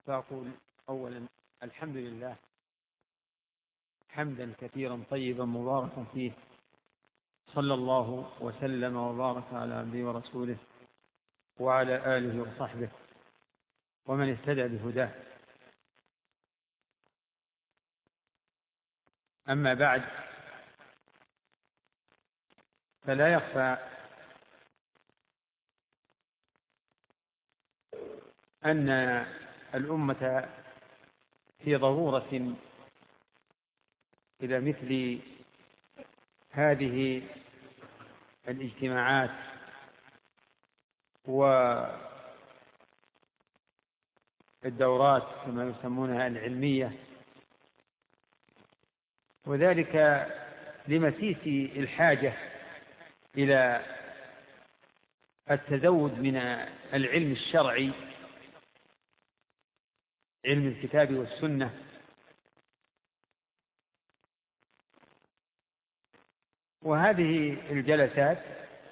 فأقول أولا الحمد لله حمدا كثيرا طيبا مباركا فيه، صلى الله وسلم وبارك على عبده ورسوله وعلى آله وصحبه ومن اهتدى بهداه. أما بعد، فلا يخفى أن الأمة في ضرورة إلى مثل هذه الاجتماعات والدورات كما يسمونها العلمية، وذلك لمسيس الحاجة إلى التزود من العلم الشرعي، علم الكتاب والسنة، وهذه الجلسات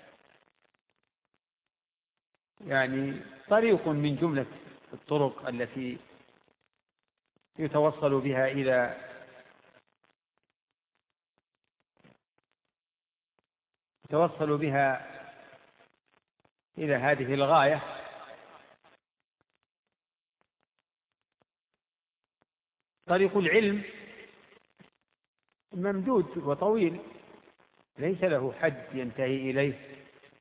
يعني طريق من جملة الطرق التي يتوصل بها إلى هذه الغاية. طريق العلم ممدود وطويل، ليس له حد ينتهي إليه،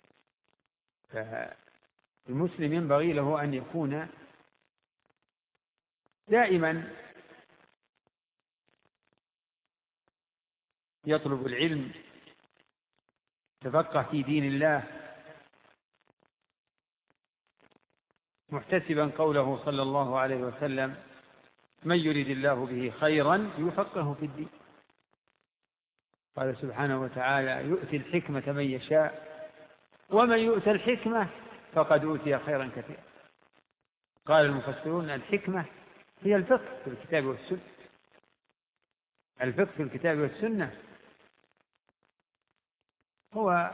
فالمسلم ينبغي له أن يكون دائما يطلب العلم، تفقه في دين الله، محتسبا قوله صلى الله عليه وسلم: من يريد الله به خيرا يفقهه في الدين. قال سبحانه وتعالى: يؤتي الحكمة من يشاء ومن يؤتى الحكمة فقد أوتي خيرا كثيرا. قال المفسرون: الحكمة هي الفقه في الكتاب والسنة. الفقه في الكتاب والسنة هو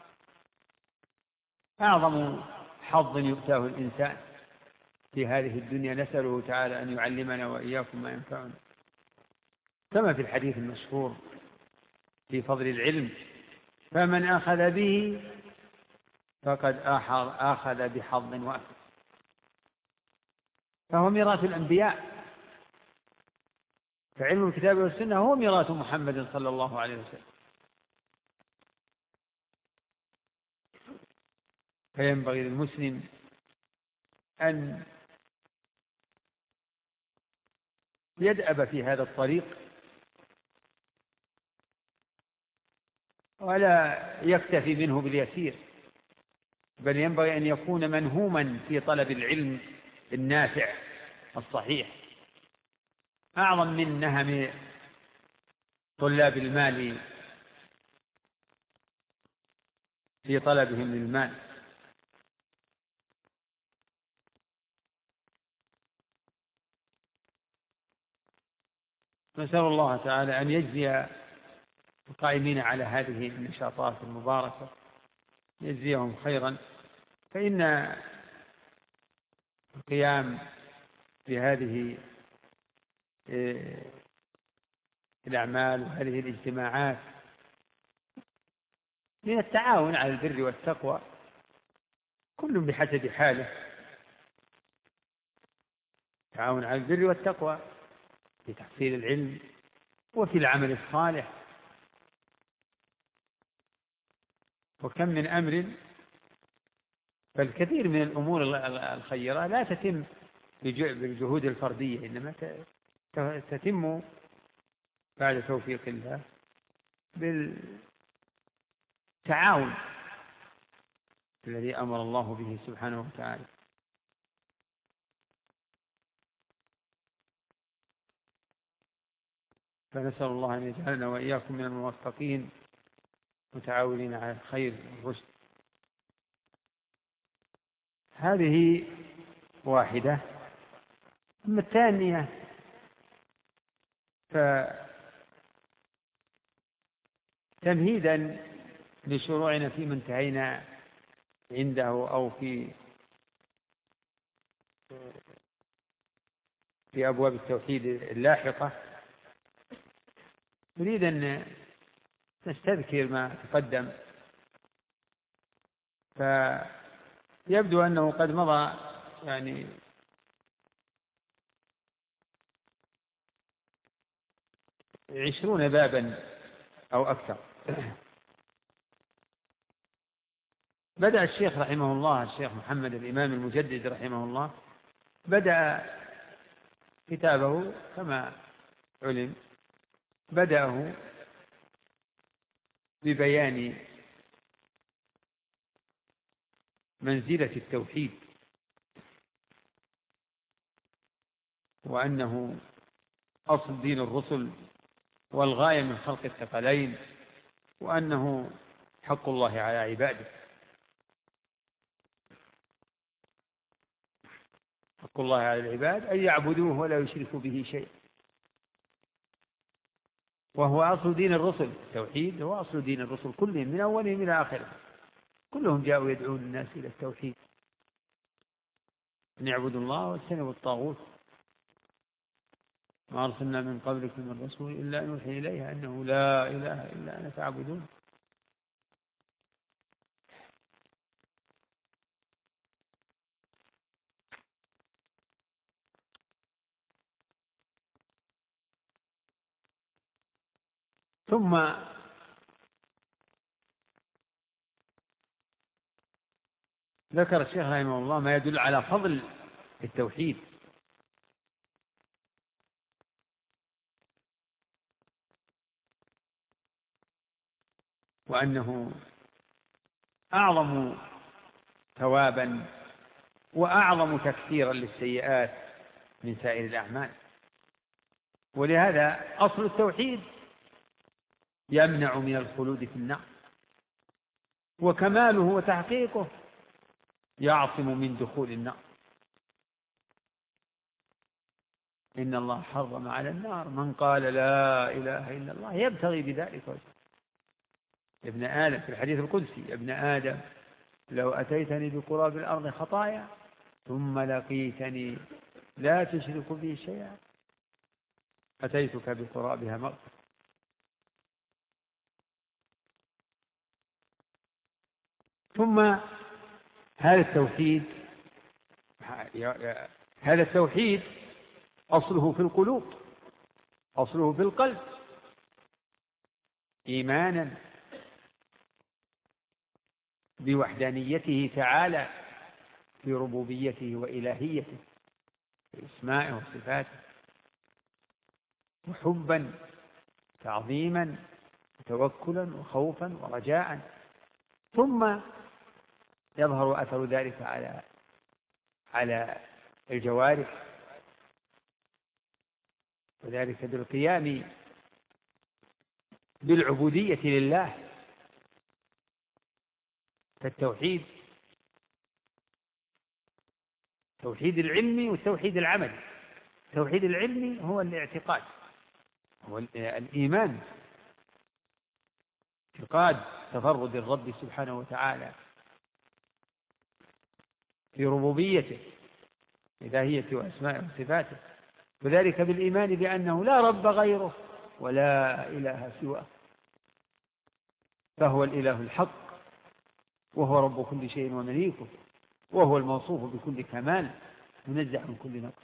أعظم حظ يؤتاه الإنسان في هذه الدنيا، نسأله تعالى أن يعلمنا وإياكم ما ينفعنا، كما في الحديث المشهور في فضل العلم: فمن أخذ به فقد أخذ بحظ وافر. فهو ميراث الأنبياء، فعلم الكتاب والسنة هو ميراث محمد صلى الله عليه وسلم. فينبغي للمسلم أن يدأب في هذا الطريق، ولا يكتفي منه باليسير، بل ينبغي أن يكون منهوما في طلب العلم النافع الصحيح، أعظم من نهم طلاب المال في طلبهم للمال. نسأل الله تعالى أن يجزي القائمين على هذه النشاطات المباركة، يجزيهم خيرا، فإن القيام بهذه الأعمال وهذه الاجتماعات من التعاون على البر والتقوى، كل بحسب حاله. تعاون على البر والتقوى في تحصيل العلم وفي العمل الصالح. وكم من أمر، فالكثير من الأمور الخيرة لا تتم بالجهود الفردية، إنما تتم بعد توفيق الله بالتعاون الذي أمر الله به سبحانه وتعالى. فنسأل الله أن يجعلنا وإياكم من الموفقين متعاونين على الخير والرشد. هذه واحدة. أما الثانية فتمهيدا لشروعنا فيما انتهينا عنده أو في في أبواب التوحيد اللاحقة. نريد أن نستذكر ما تقدم، فيبدو أنه قد مضى يعني 20 بابا أو أكثر. بدأ الشيخ رحمه الله، الشيخ محمد الإمام المجدد رحمه الله، بدأ كتابه كما علم، بدأه ببيان منزلة التوحيد، وأنه أصل دين الرسل والغاية من خلق الثقلين، وأنه حق الله على عباده. حق الله على العباد أن يعبدوه ولا يشركوا به شيء، وهو أصل دين الرسل. التوحيد هو أصل دين الرسل كلهم من أولهم إلى آخرهم، كلهم جاءوا يدعون الناس إلى التوحيد، أن يعبدوا الله واجتنبوا الطاغوت. ما أرسلنا من قبلكم من رسول إلا نوحي إليه أنه لا إله إلا أنا فاعبدون. ثم ذكر الشيخ رحمه الله ما يدل على فضل التوحيد، وأنه أعظم ثوابا وأعظم تكثيرا للسيئات من سائر الأعمال. ولهذا أصل التوحيد يمنع من الخلود في النار، وكماله وتحقيقه يعصم من دخول النار. إن الله حرم على النار من قال لا إله إلا الله يبتغي بذلك وجهه. يا ابن آدم في الحديث القدسي: يا ابن آدم لو أتيتني بقراب الأرض خطايا ثم لقيتني لا تشرك بي شيئا أتيتك بقرابها مغفرة. ثم هذا التوحيد أصله في القلوب، أصله في القلب، إيمانا بوحدانيته تعالى في ربوبيته وإلهيته في أسمائه وصفاته، وحبا تعظيما وتوكلا وخوفا ورجاء. ثم يظهر أثر ذلك على الجوارح، وذلك بالقيام بالعبودية لله. فالتوحيد توحيد العلمي والتوحيد العملي. التوحيد العلمي هو الاعتقاد، هو الإيمان، اعتقاد تفرد الرب سبحانه وتعالى في ربوبيته إلهيته وأسمائه وصفاته، وذلك بالإيمان بأنه لا رب غيره ولا إله سواه، فهو الإله الحق، وهو رب كل شيء ومليكه، وهو الموصوف بكل كمال منزه عن كل نقص.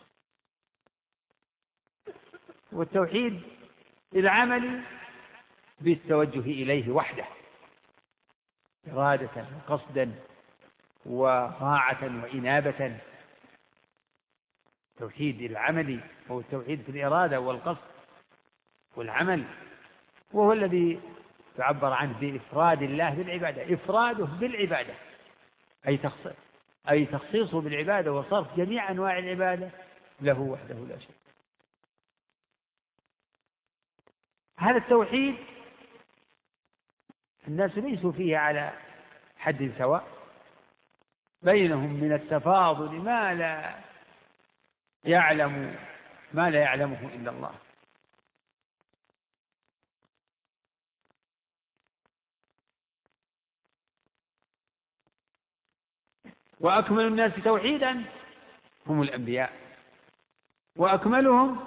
والتوحيد العملي بالتوجه إليه وحده إرادة وقصدا وطاعة وإنابة. التوحيد العملي هو التوحيد في الإرادة والقصد والعمل، وهو الذي تعبر عنه بإفراد الله بالعبادة، إفراده بالعبادة أي تخصيصه بالعبادة وصرف جميع أنواع العبادة له وحده لا شريك. هذا التوحيد الناس ليسوا فيه على حد سواء، بينهم من التفاضل ما لا يعلمه إلا الله. وأكمل الناس توحيدا هم الأنبياء، وأكملهم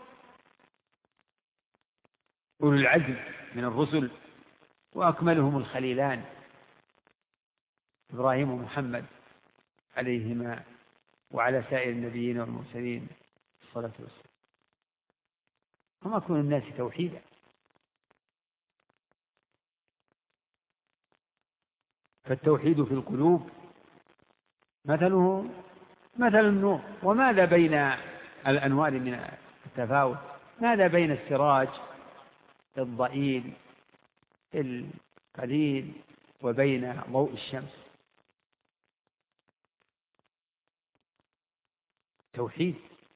أولو العزم من الرسل، وأكملهم الخليلان إبراهيم ومحمد عليهما وعلى سائر النبيين والمرسلين الصلاة والسلام. هم أكمل الناس توحيدا. فالتوحيد في القلوب مثله مثل النور. وماذا بين الأنوار من التفاوت؟ ماذا بين السراج الضئيل القليل وبين ضوء الشمس؟ توحيد.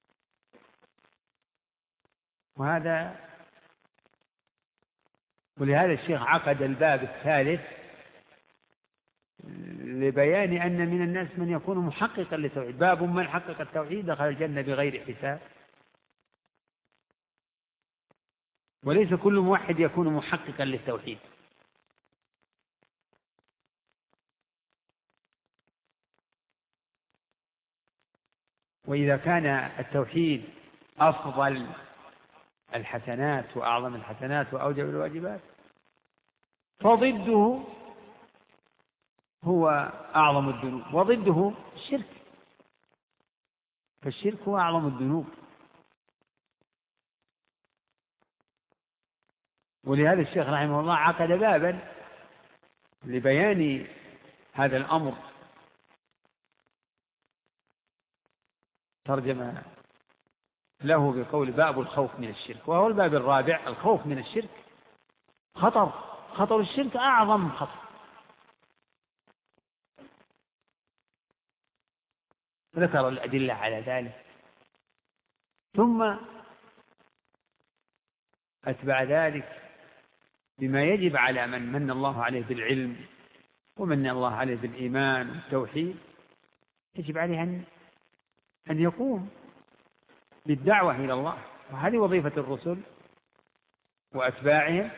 ولهذا الشيخ عقد الباب الثالث لبيان أن من الناس من يكون محققا للتوحيد. باب من حقق التوحيد دخل الجنة بغير حساب. وليس كل موحد يكون محققا للتوحيد. وإذا كان التوحيد أفضل الحسنات وأعظم الحسنات وأوجب الواجبات، فضده هو أعظم الذنوب، وضده الشرك. فالشرك هو أعظم الذنوب. ولهذا الشيخ رحمه الله عقد بابا لبيان هذا الأمر، ترجم له بقول باب الخوف من الشرك، وهو الباب الرابع. الخوف من الشرك خطر الشرك أعظم خطر. ذكر الأدلة على ذلك، ثم أتبع ذلك بما يجب على من من الله عليه بالعلم ومن الله عليه بالإيمان والتوحيد. يجب عليه أن يقوم بالدعوة إلى الله، وهذه وظيفة الرسل وأتباعهم.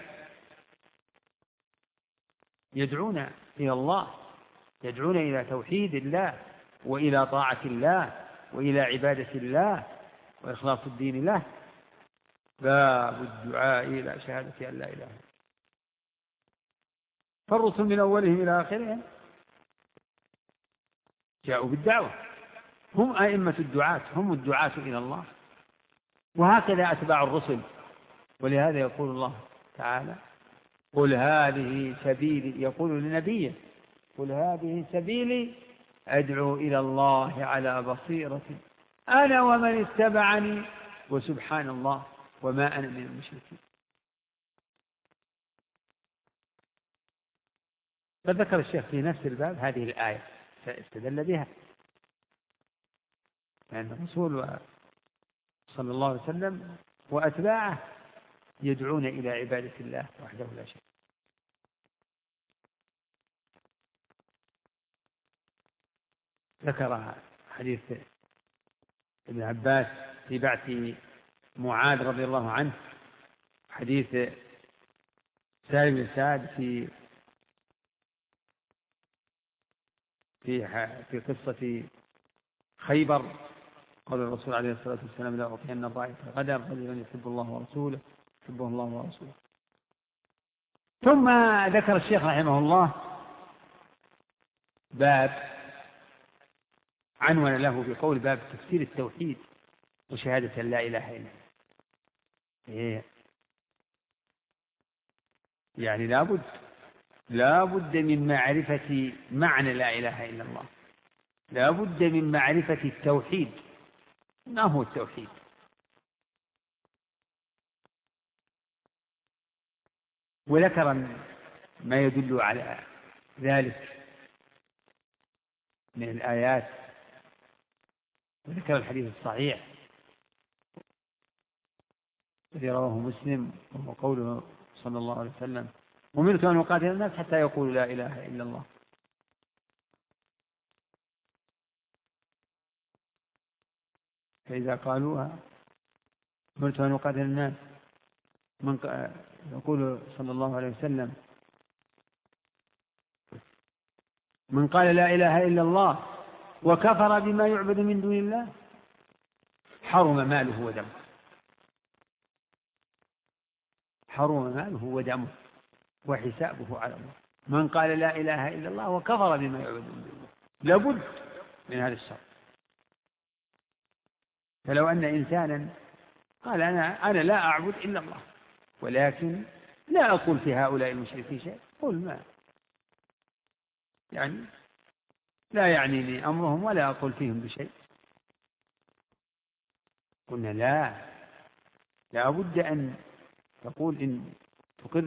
يدعون إلى الله، يدعون إلى توحيد الله وإلى طاعة الله وإلى عبادة الله وإخلاص الدين له. باب الدعاء إلى شهادة أن لا إله إلا الله. فالرسل من أولهم إلى آخرهم جاءوا بالدعوة، هم أئمة الدعاة، هم الدعاة إلى الله، وهكذا أتباع الرسل. ولهذا يقول الله تعالى: قل هذه سبيلي، يقول لنبيه: قل هذه سبيلي أدعو إلى الله على بصيرة أنا ومن اتبعني وسبحان الله وما أنا من المشركين. فذكر الشيخ في نفس الباب هذه الآية فاستدل بها، لأن الرسول صلى الله عليه وسلم وأتباعه يدعون إلى عبادة الله وحده لا شريك. ذكر حديث ابن عباس في بعث معاذ رضي الله عنه، حديث سالم بن سعد في قصة خيبر، قال الرسول عليه الصلاة والسلام: لا أعطين الراية غدا رجلا يحب الله ورسوله يحبه الله ورسوله. ثم ذكر الشيخ رحمه الله باب عنون له بقول باب تفسير التوحيد وشهادة لا إله إلا الله. يعني لا بد من معرفة معنى لا إله إلا الله، لا بد من معرفة التوحيد. ما هو التوحيد؟ وذكر ما يدل على ذلك من الآيات، وذكر الحديث الصحيح الذي رواه مسلم، وهو قوله صلى الله عليه وسلم: أمرت أن أقاتل الناس حتى يقولوا لا إله إلا الله. فإذا قالوها أمرت أن أقاتل الناس، يقول صلى الله عليه وسلم: من قال لا إله إلا الله وكفر بما يعبد من دون الله حرم ماله ودمه، حرم ماله ودمه وحسابه على الله. من قال لا إله إلا الله وكفر بما يعبد من الله، لابد من هذا الشرط. فلو أن إنسانا قال أنا لا أعبد إلا الله، ولكن لا أقول في هؤلاء المشركين شيء، قل ما يعني لا يعنيني أمرهم ولا أقول فيهم بشيء، قلنا لا بد أن تقول إن تقر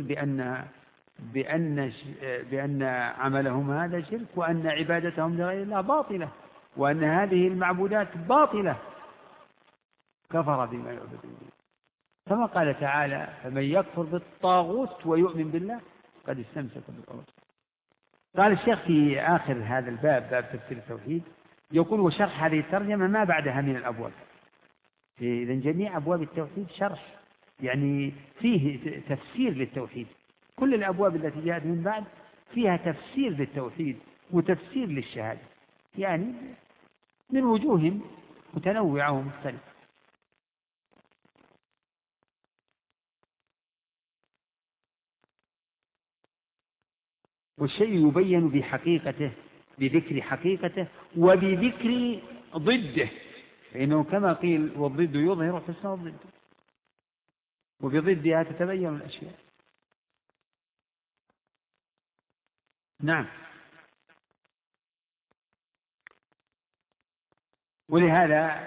بأن عملهم هذا شرك، وأن عبادتهم لغير الله باطلة، وأن هذه المعبودات باطلة، كفر بما يعبدون. كما قال تعالى: فمن يكفر بالطاغوت ويؤمن بالله قد استمسك بالعروة. قال الشيخ في آخر هذا الباب، باب تفسير التوحيد، يقول: وشرح هذه الترجمة ما بعدها من الأبواب. إذا جميع أبواب التوحيد شرح، يعني فيه تفسير للتوحيد. كل الأبواب التي جاءت من بعد فيها تفسير للتوحيد وتفسير للشهادة، يعني من وجوه متنوعة ومختلفة. والشيء يبين بحقيقته، بذكر حقيقته وبذكر ضده، فإنه كما قيل: والضد يظهر حسن الضد، وبضدها تتبين الأشياء. نعم. ولهذا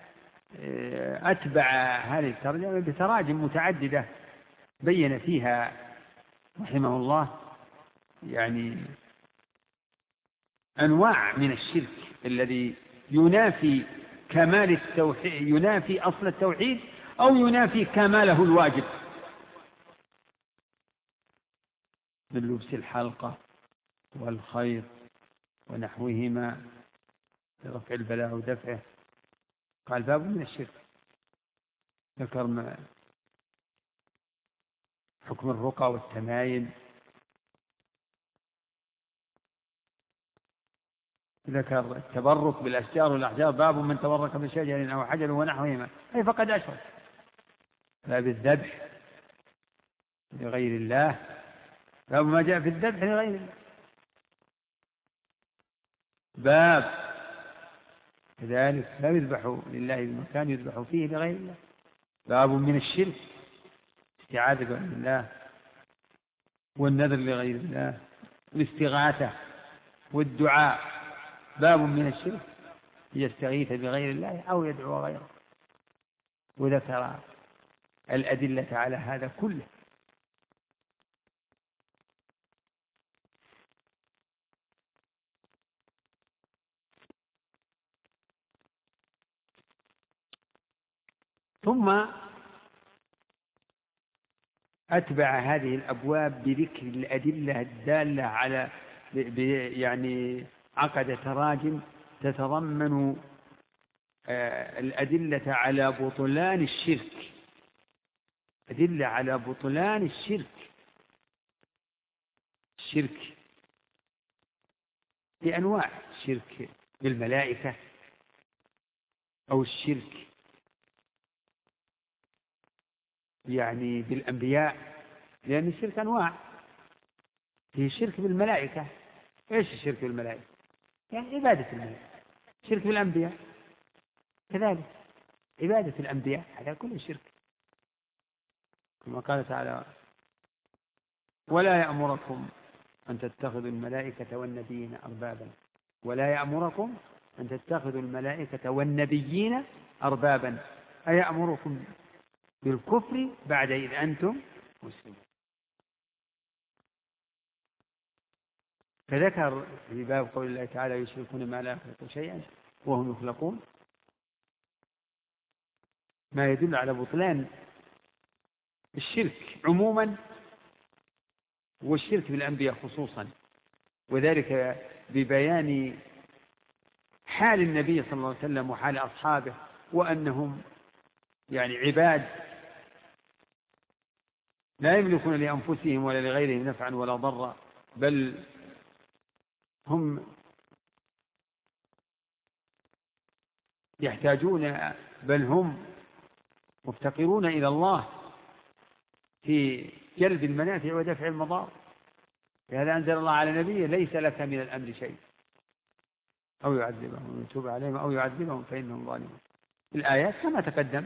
أتبع هذه الترجمة بتراجم متعددة بين فيها رحمه الله يعني أنواع من الشرك الذي ينافي كمال التوحيد، ينافي أصل التوحيد أو ينافي كماله الواجب، من لبس الحلقة والخيط ونحوهما لرفع البلاء ودفعه. قال: باب من الشرك. ذكر حكم الرقى والتمايم، ذكر التبرك بالأشجار والأحجار، باب من تبرك بشجر أو حجر ونحوهما أي فقد أشرك. باب الذبح لغير الله، باب ما جاء في الذبح لغير الله. باب كذلك لا يذبح لله بمكان يذبح فيه لغير الله. باب من الشرك، استعاذة بغير الله والنذر لغير الله والاستغاثة والدعاء. باب من الشرك يستغيث بغير الله أو يدعو غيره. وذكر الأدلة على هذا كله. ثم أتبع هذه الأبواب بذكر الأدلة الدالة على يعني عقد تراجم تتضمن الأدلة على بطلان الشرك، أدلة على بطلان الشرك. الشرك بأنواع: الشرك بالملائكة أو الشرك يعني بالأنبياء، لأن الشرك أنواع. فيه الشرك بالملائكة. إيش الشرك بالملائكة؟ يعني عبادة الملائكة. الشرك بالأنبياء كذلك، عبادة الأنبياء، هذا كله شرك. كما قال تعالى: ولا يأمركم أن تتخذوا الملائكة والنبيين أربابا. ولا يأمركم أن تتخذوا الملائكة والنبيين أربابا، أيأمركم بالكفر بعد إذ أنتم مسلمون. فذكر في باب قول الله تعالى: يشركون ما لا يخلق شيئا وهم يخلقون، ما يدل على بطلان الشرك عموما والشرك بالأنبياء خصوصا، وذلك ببيان حال النبي صلى الله عليه وسلم وحال أصحابه، وأنهم يعني عباد لا يملكون لأنفسهم ولا لغيرهم نفعا ولا ضرا، بل هم يحتاجون، بل هم مفتقرون إلى الله في جلب المنافع ودفع المضار. لهذا أنزل الله على نبيه: ليس لك من الأمر شيء، أو يعذبهم ويتوب عليهم أو يعذبهم فإنهم ظالمون. الآيات كما تقدم.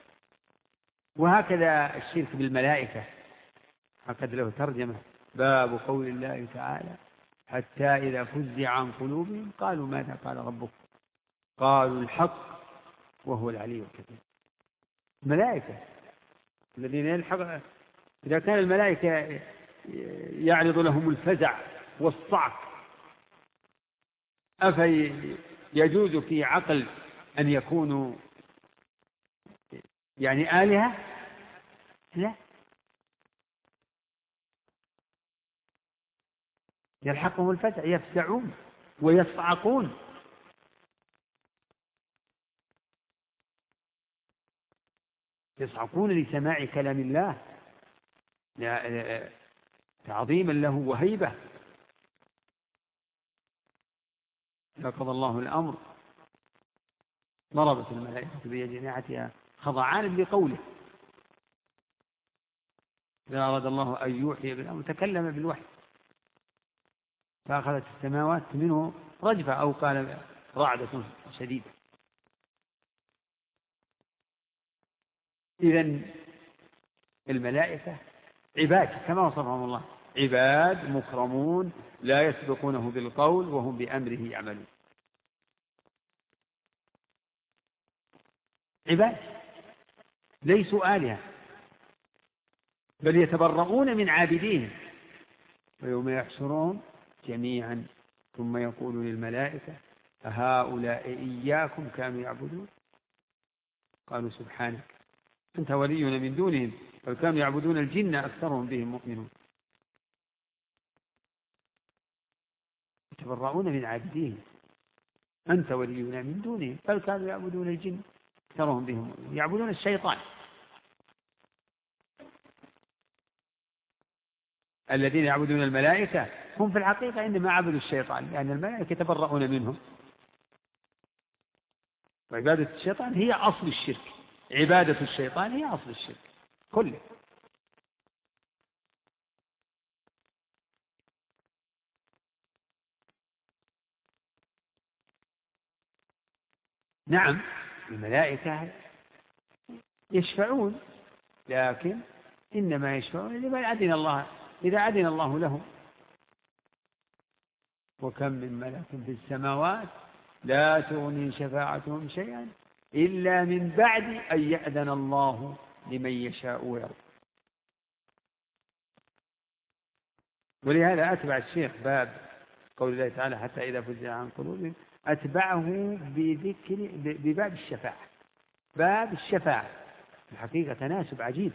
وهكذا الشرك بالملائكة هكذا له ترجمة: باب قول الله تعالى: حتى إذا فزع عن قلوبهم قالوا ماذا قال ربك قالوا الحق وهو العلي الكبير. الملائكة الذين يلحق، إذا كان الملائكة يعرض لهم الفزع والصعق، أفيجوز في عقل أن يكونوا يعني آلهة؟ لا، يلحقهم الفزع، يفزعون ويصعقون. يصعقون لسماع كلام الله تعظيما له وهيبة. فقضى الله الأمر ضربت الملائكة بأجنحتها خضعانا لقوله. إذا أراد الله أن يوحي بالأمر تكلم بالوحي، فأخذت السماوات منه رجفة، أو قال رعدة شديدة. إذن الملائكة عباد كما وصفهم الله: عباد مكرمون لا يسبقونه بالقول وهم بأمره يعملون. عباد ليسوا آلهة، بل يتبرؤون من عابدين. ويوم يحشرهم جميعا ثم يقول للملائكة: أهؤلاء إياكم كانوا يعبدون؟ قالوا سبحانك أنت ولينا من دونهم بل كانوا يعبدون الجن أكثرهم بهم مؤمنون. يتبرؤون من عابدين: أنت ولينا من دونهم بل كانوا يعبدون الجن أكثرهم بهم مؤمنون. يعبدون الشيطان. الذين يعبدون الملائكة هم في الحقيقة إنما عبدوا الشيطان، لأن الملائكة يتبرؤون منهم. وعبادة الشيطان هي أصل الشرك، عبادة الشيطان هي أصل الشرك كله. نعم الملائكة يشفعون، لكن إنما يشفعون لمن أذن الله، إذا أذن الله لهم. وكم من ملك في السماوات لا تغني شفاعتهم شيئا إلا من بعد أن يأذن الله لمن يشاء ويرضى. ولهذا أتبع الشيخ باب قول الله تعالى: حتى إذا فزع عن قلوبهم، أتبعه بباب الشفاعة. باب الشفاعة الحقيقة تناسب عجيب.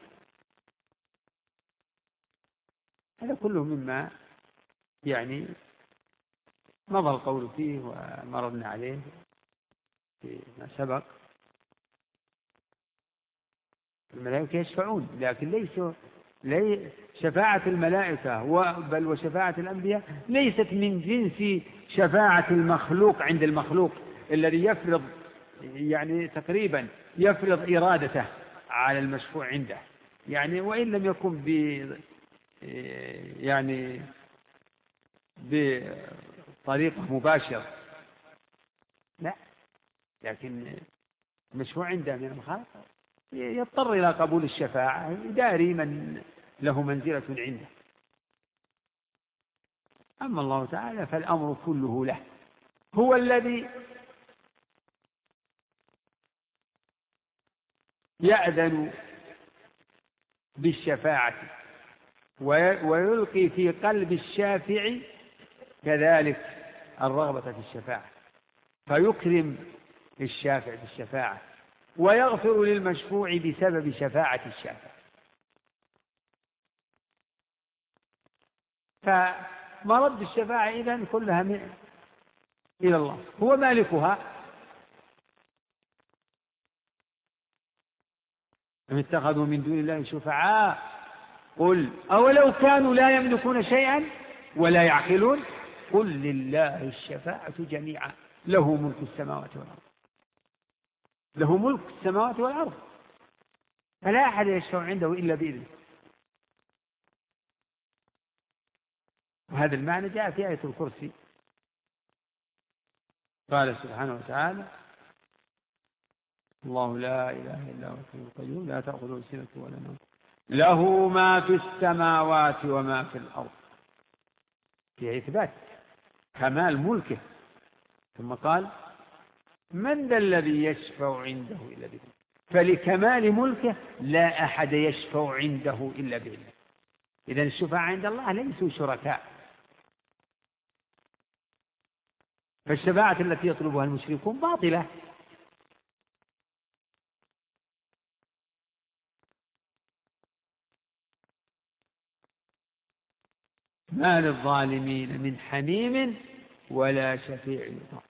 هذا كله مما يعني مضى القول فيه ومررنا عليه فيما سبق. الملائكة يشفعون، لكن شفاعة الملائكة بل وشفاعة الأنبياء ليست من جنس شفاعة المخلوق عند المخلوق الذي يفرض يعني تقريبا يفرض إرادته على المشفوع عنده، يعني وإن لم يكن يعني بطريقة مباشرة، لا، لكن المشفوع عنده من الخالق يضطر إلى قبول الشفاعة داري من له منزلة عنده. أما الله تعالى فالأمر كله له، هو الذي يأذن بالشفاعة ويلقي في قلب الشافع كذلك الرغبة في الشفاعة، فيكرم الشافع بالشفاعة ويغفر للمشفوع بسبب شفاعة الشافع. فمرد الشفاعة إذن كلها إلى الله، هو مالكها. أم اتخذوا من دون الله شفعاء قل أولو كانوا لا يملكون شيئا ولا يعقلون قل لله الشفاعة جميعا له ملك السماوات والأرض. له ملك السماوات والأرض، فلا أحد يشفع عنده إلا بإذنه. وهذا المعنى جاء في آية الكرسي، قال سبحانه وتعالى: الله لا إله إلا هو الحي القيوم لا تأخذه سنة ولا نوم له ما في السماوات وما في الأرض، في إثبات كمال ملكه. ثم قال: من ذا الذي يشفع عنده إلا بإذنه، فلكمال ملكه لا أحد يشفع عنده إلا بإذنه. إذن الشفعاء عند الله ليسوا شركاء، فالشفاعة التي يطلبها المشركون باطلة. ما للظالمين من حميم ولا شفيع يطاع.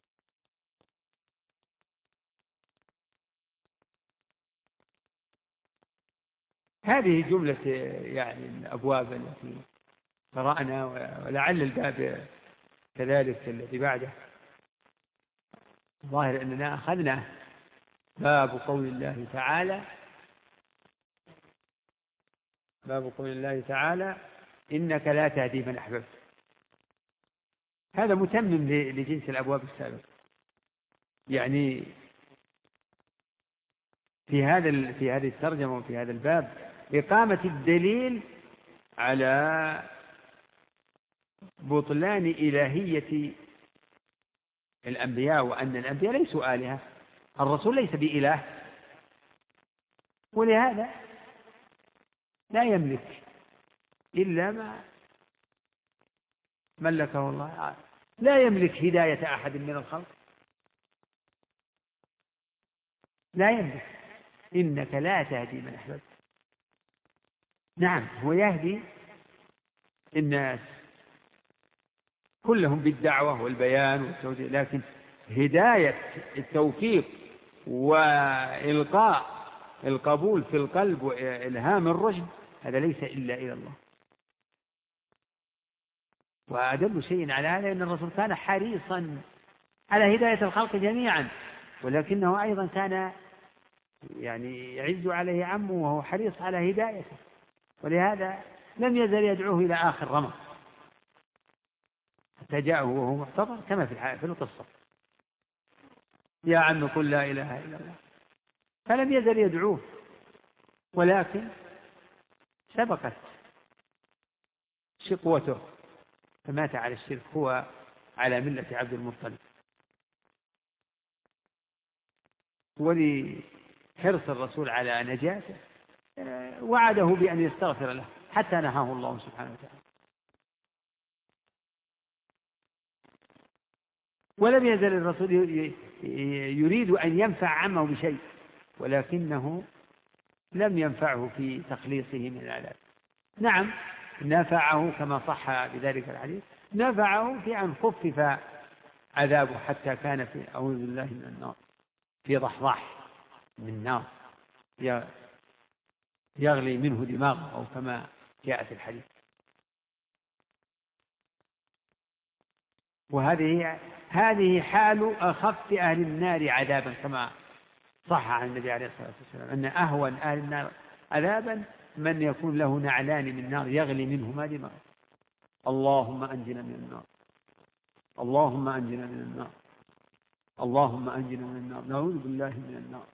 هذه جملة يعني الأبواب التي قرأنا، ولعل الباب كذلك الذي بعده ظاهر أننا أخذنا باب قول الله تعالى إنك لا تهدي من أحببت. هذا متمم لجنس الأبواب السابقة، يعني في هذه الترجمة وفي هذا الباب إقامة الدليل على بطلان إلهية الأنبياء، وأن الأنبياء ليسوا آلهة، الرسول ليس بإله، ولهذا لا يملك إلا ما ملكه الله، لا يملك هداية أحد من الخلق، لا يملك. إنك لا تهدي من أحببت. نعم، هو يهدي الناس كلهم بالدعوة والبيان والتوجيه، لكن هداية التوفيق وإلقاء القبول في القلب وإلهام الرشد هذا ليس إلا إلى الله. وأدل شيء على هذا أن الرسول كان حريصا على هداية الخلق جميعا، ولكنه أيضا كان يعني يعز عليه عمه وهو حريص على هدايته، ولهذا لم يزل يدعوه إلى آخر رمق حتى جاءه وهو محتضر كما في القصة: يا عم قل لا إله إلا الله. فلم يزل يدعوه، ولكن سبقت شقوته فمات على الشرك، هو على ملة عبد المطلب. ولحرص الرسول على نجاته وعده بأن يستغفر له حتى نهاه الله سبحانه وتعالى. ولم يزل الرسول يريد أن ينفع عمه بشيء، ولكنه لم ينفعه في تخليصه من العذاب. نعم، نفعه كما صح بذلك الحديث، نفعه في أن خفف عذابه حتى كان في أعوذ بالله من النار في ضحضاح من نار يغلي منه دماغه، أو كما جاء في الحديث. هذه حال أخف أهل النار عذابا، كما صح عن النبي عليه الصلاة والسلام أن أهون أهل النار عذابا من يكون له نعلان من نار يغلي منهما دماغه. اللهم أنجنا من النار، اللهم أنجنا من النار، اللهم أنجنا من النار، نعوذ بالله من النار.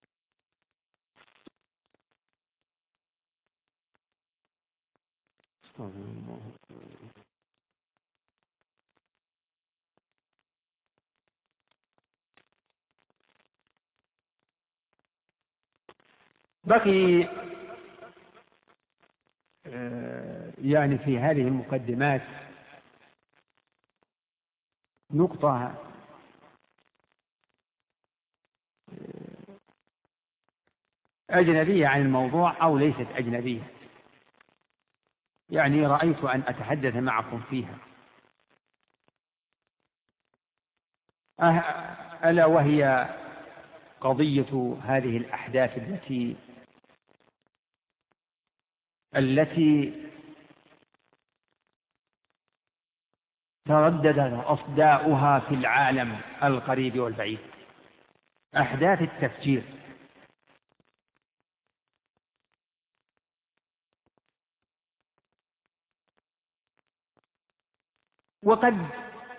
بقي يعني في هذه المقدمات نقطة أجنبية عن الموضوع أو ليست أجنبية، يعني رأيت أن أتحدث معكم فيها، ألا وهي قضية هذه الأحداث التي ترددت أصداؤها في العالم القريب والبعيد. أحداث التفجير. وقد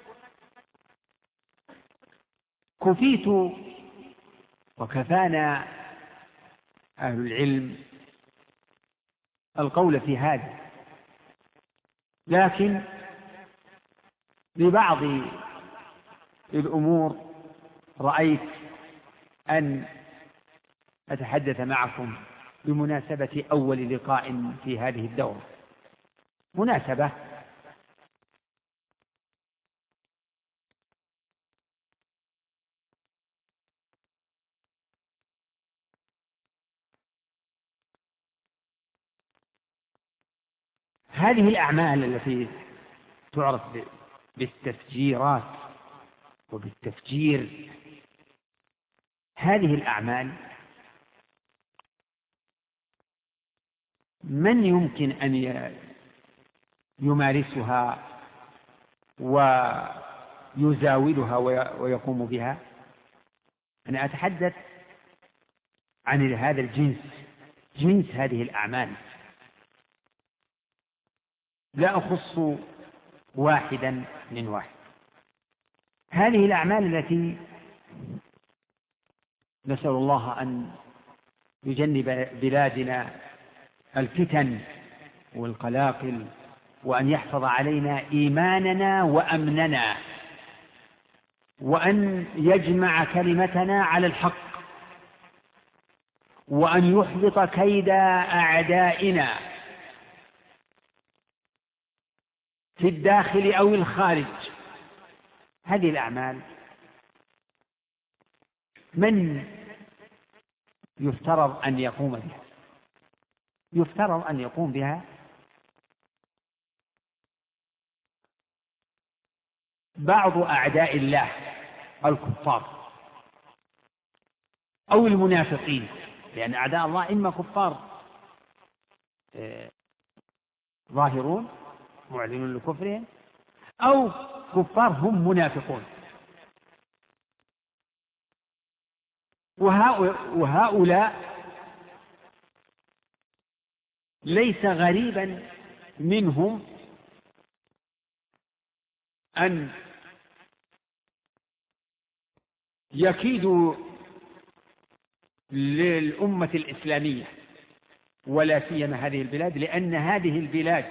كفيت وكفانا أهل العلم القول في هذا، لكن لبعض الأمور رأيت أن أتحدث معكم بمناسبة أول لقاء في هذه الدورة. مناسبة هذه الأعمال التي تعرف بالتفجيرات وبالتفجير، هذه الأعمال من يمكن أن يمارسها ويزاولها ويقوم بها؟ أنا أتحدث عن هذا الجنس، جنس هذه الأعمال، لا أخص واحدا من واحد. هذه الأعمال التي نسأل الله أن يجنب بلادنا الفتن والقلاقل، وأن يحفظ علينا إيماننا وأمننا، وأن يجمع كلمتنا على الحق، وأن يحبط كيد أعدائنا في الداخل أو الخارج. هذه الأعمال من يفترض أن يقوم بها؟ يفترض أن يقوم بها بعض أعداء الله الكفار أو المنافقين، لأن أعداء الله إما كفار ظاهرون معلنون لكفرهم، أو كفار هم منافقون. وهؤلاء ليس غريبا منهم أن يكيدوا للأمة الإسلامية، ولا سيما هذه البلاد، لأن هذه البلاد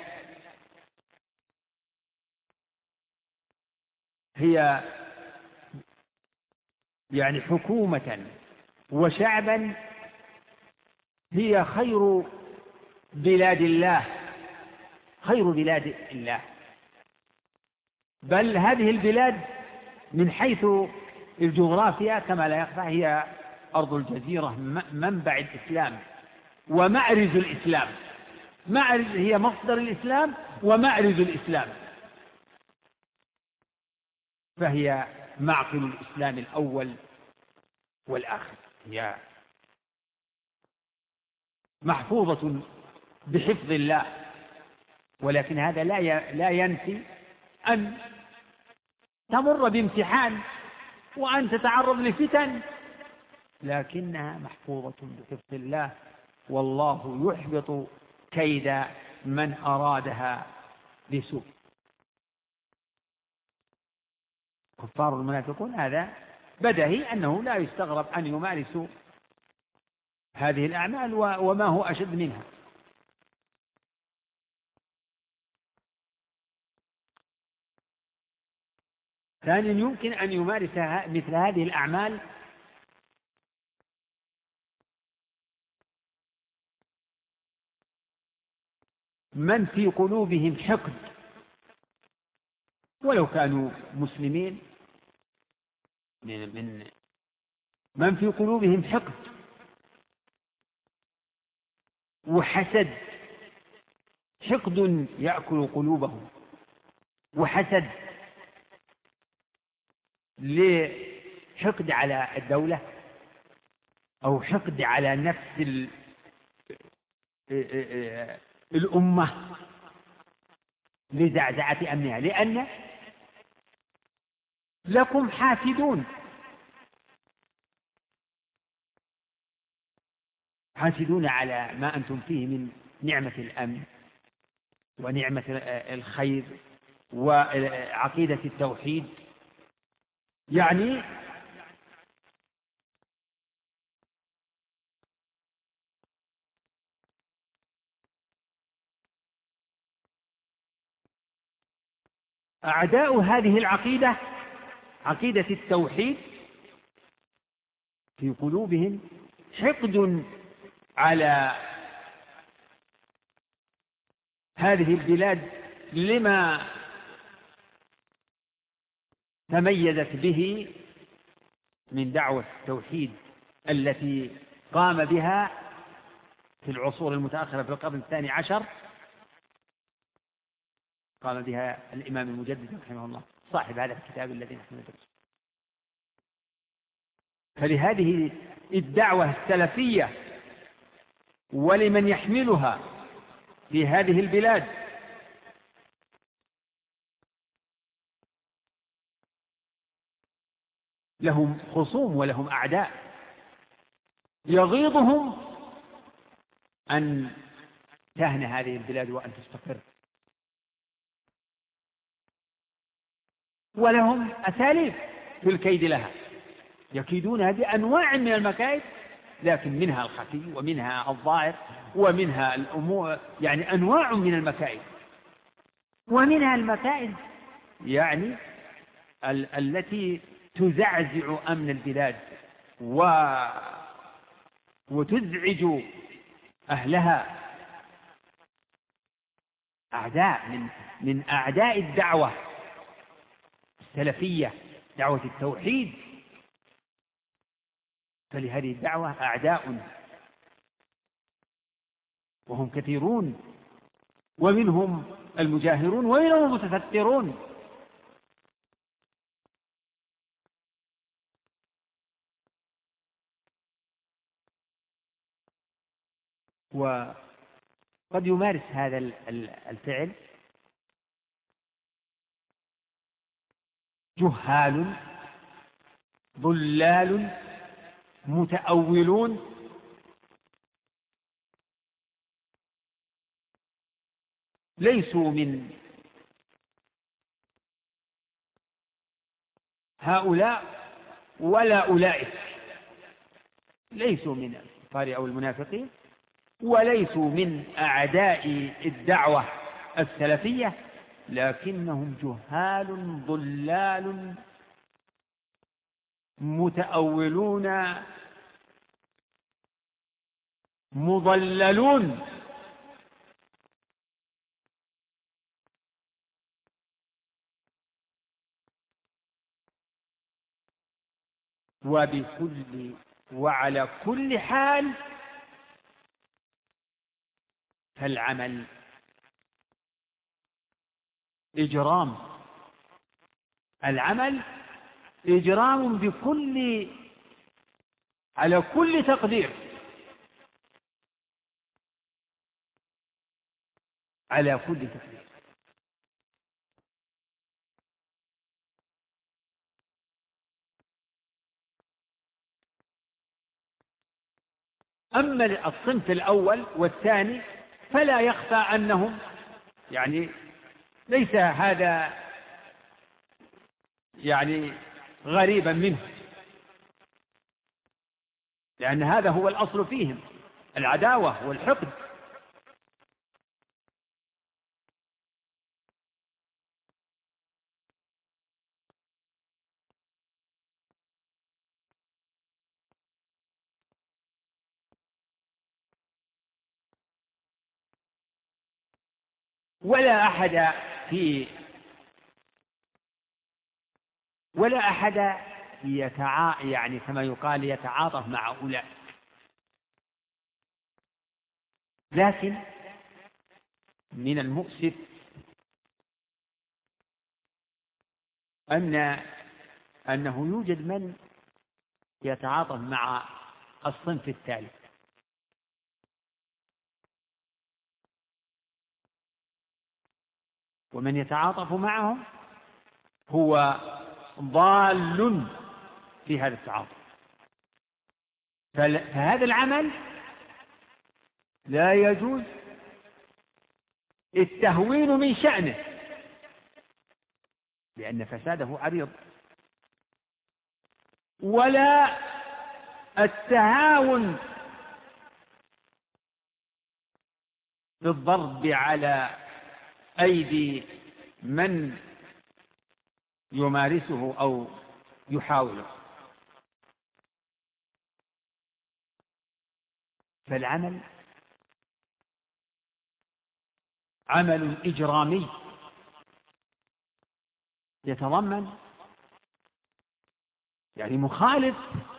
هي يعني حكومة وشعبا هي خير بلاد الله، خير بلاد الله. بل هذه البلاد من حيث الجغرافيا كما لا يخفى هي أرض الجزيرة، منبع الإسلام ومعرز الإسلام، معرز هي مصدر الإسلام ومعرز الإسلام، فهي معقل الإسلام الأول والآخر، هي محفوظة بحفظ الله. ولكن هذا لا ينفي أن تمر بامتحان وأن تتعرض لفتن، لكنها محفوظة بحفظ الله، والله يحبط كيد من أرادها بسوء. كفار المنافقون هذا بدهي أنه لا يستغرب أن يمارسوا هذه الأعمال، وما هو أشد منها. ثانيا، يمكن أن يمارس مثل هذه الأعمال من في قلوبهم حقد، ولو كانوا مسلمين، من في قلوبهم حقد وحسد، حقد يأكل قلوبهم، وحسد لحقد على الدولة أو حقد على نفس الأمة لزعزعة أمنها، لأن لكم حاسدون حاسدون على ما أنتم فيه من نعمة الأمن ونعمة الخير وعقيدة التوحيد. يعني أعداء هذه العقيدة، عقيدة التوحيد، في قلوبهم حقد على هذه البلاد لما تميزت به من دعوة التوحيد التي قام بها في العصور المتأخرة في القرن الثاني عشر، قام بها الإمام المجدد رحمه الله صاحب هذا الكتاب الذي نحن ندرسه. فلهذه الدعوة السلفية ولمن يحملها في هذه البلاد لهم خصوم ولهم أعداء يغيظهم أن تهنى هذه البلاد وأن تستقر، ولهم أساليب في الكيد لها، يكيدونها بأنواع من المكائد، لكن منها الخفي ومنها الظاهر ومنها الأمور، يعني أنواع من المكائد، ومنها المكائد يعني التي تزعزع أمن البلاد وتزعج أهلها. أعداء من أعداء الدعوة السلفية، دعوة التوحيد. فلهذه الدعوة أعداء وهم كثيرون، ومنهم المجاهرون ومنهم المتسترون. وقد يمارس هذا الفعل جهال ضلال متأولون ليسوا من هؤلاء ولا أولئك، ليسوا من الكفار أو المنافقين، وليسوا من أعداء الدعوة السلفية، لكنهم جهال ضلال متأولون مضللون. وبكل وعلى كل حال فالعمل إجرام، العمل إجرام على كل تقدير، على كل تقدير. أما الصنف الأول والثاني فلا يخفى أنهم يعني ليس هذا يعني غريبا منه، لأن هذا هو الأصل فيهم، العداوة والحقد. ولا أحد يعني كما يقال يتعاطف مع أولئك، لكن من المؤسف أنه يوجد من يتعاطف مع الصنف الثالث، ومن يتعاطف معهم هو ضال في هذا التعاطف. فهذا العمل لا يجوز التهوين من شأنه، لأن فساده عريض، ولا التهاون بالضرب على أيدي من يمارسه أو يحاوله. فالعمل عمل إجرامي يتضمن يعني مخالف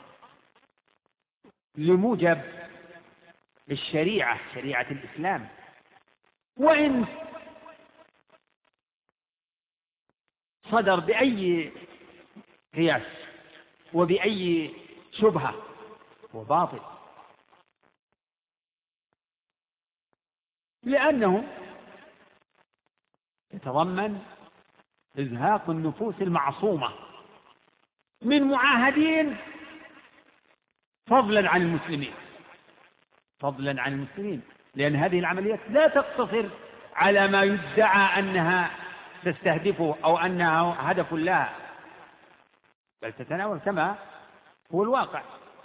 لموجب الشريعة، شريعة الإسلام، وإن صدر بأي قياس وبأي شبهة وباطل، لأنه يتضمن إزهاق النفوس المعصومة من معاهدين، فضلا عن المسلمين، فضلا عن المسلمين، لأن هذه العمليات لا تقتصر على ما يدعى أنها تستهدفه أو أنها هدف لها، بل تتناول كما هو الواقع.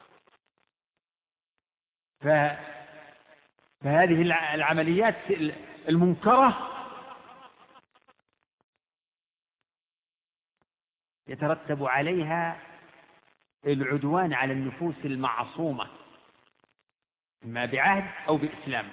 فهذه العمليات المنكرة يترتب عليها العدوان على النفوس المعصومة، إما بعهد أو بإسلام.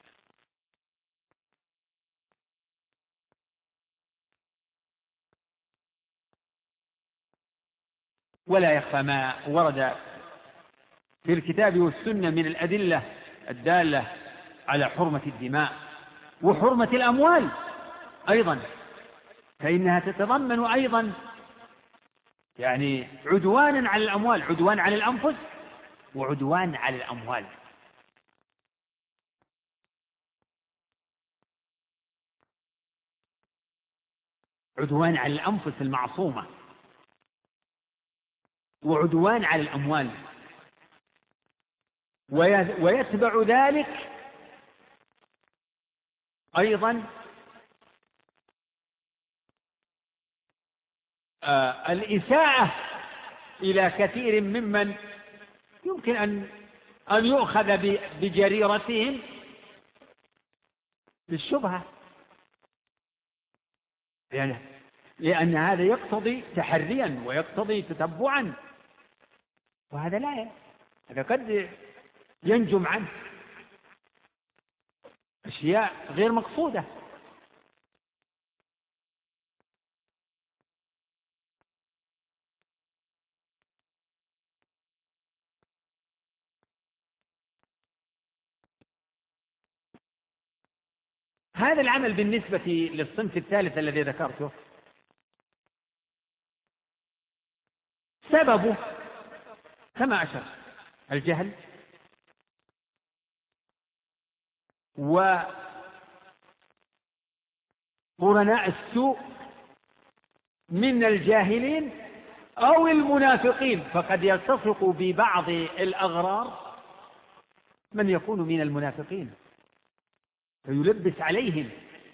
ولا يخفى ما ورد في الكتاب والسنة من الأدلة الدالة على حرمة الدماء وحرمة الأموال أيضا، فإنها تتضمن أيضا يعني عدوانا على الأموال، عدوان على الأنفس وعدوان على الأموال. عدوان على الأنفس المعصومة وعدوان على الأموال، ويتبع ذلك أيضا الإساءة إلى كثير ممن يمكن أن يؤخذ بجريرتهم بالشبهة، لأن هذا يقتضي تحريا ويقتضي تتبعا، وهذا لا، هذا قد ينجم عنه أشياء غير مقصودة. هذا العمل بالنسبة للصنف الثالث الذي ذكرته سببه كما أشرت الجهل وقرناء السوء من الجاهلين أو المنافقين، فقد يلتصق ببعض الأغرار من يكون من المنافقين فيلبس عليهم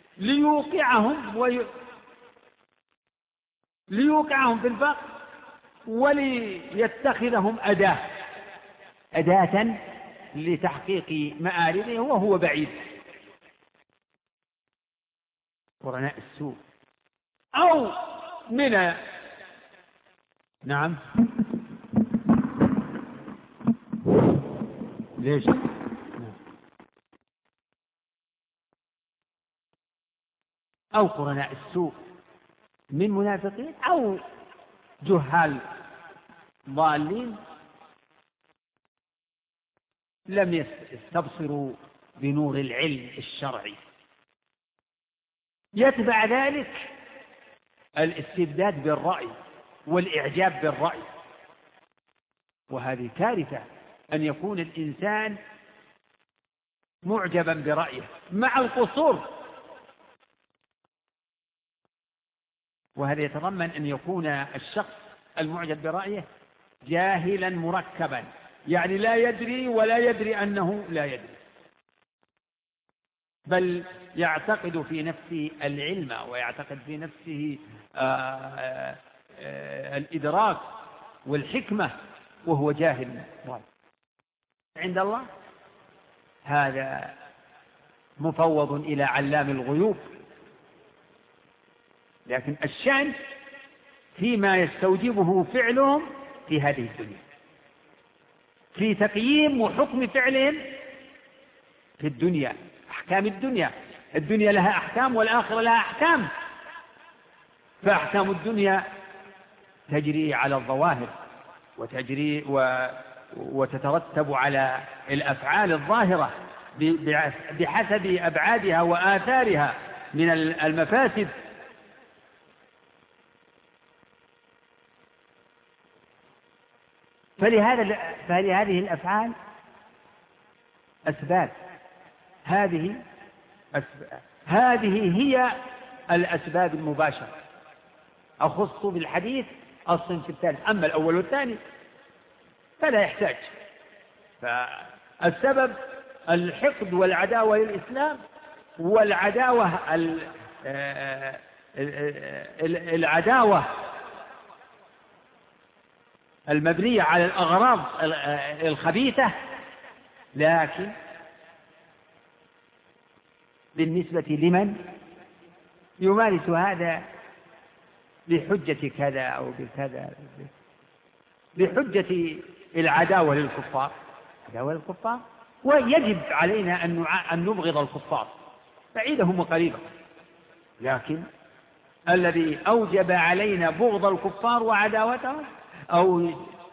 ليوقعهم في الفقر وليتخذهم أداة لتحقيق مآربه وهو بعيد. قرناء السوء أو من نعم ليش أو قرناء السوء من منافقين أو جهال ضالين لم يستبصروا بنور العلم الشرعي. يتبع ذلك الاستبداد بالرأي والإعجاب بالرأي، وهذه كارثة أن يكون الإنسان معجبا برأيه مع القصور، وهذا يتضمن أن يكون الشخص المعجب برأيه جاهلا مركبا، يعني لا يدري ولا يدري أنه لا يدري، بل يعتقد في نفسه العلم ويعتقد في نفسه الإدراك والحكمة وهو جاهل عند الله. هذا مفوض إلى علام الغيوب. لكن الشأن فيما يستوجبه فعلهم في هذه الدنيا، في تقييم وحكم فعلهم في الدنيا، أحكام الدنيا. الدنيا لها أحكام والآخرة لها أحكام، فأحكام الدنيا تجري على الظواهر وتترتب على الأفعال الظاهرة بحسب أبعادها وآثارها من المفاسد. فلهذه الأفعال أسباب. هذه هي الأسباب المباشرة. أخص بالحديث الصنف الثالث، أما الأول والثاني فلا يحتاج. فالسبب الحقد والعداوة للإسلام، العداوة المبنية على الأغراض الخبيثة. لكن بالنسبة لمن يمارس هذا بحجة كذا أو بكذا، بحجة العداوة للكفار، ويجب علينا أن نبغض الكفار بعيدهم وقريبا. لكن الذي أوجب علينا بغض الكفار وعداوتهم أو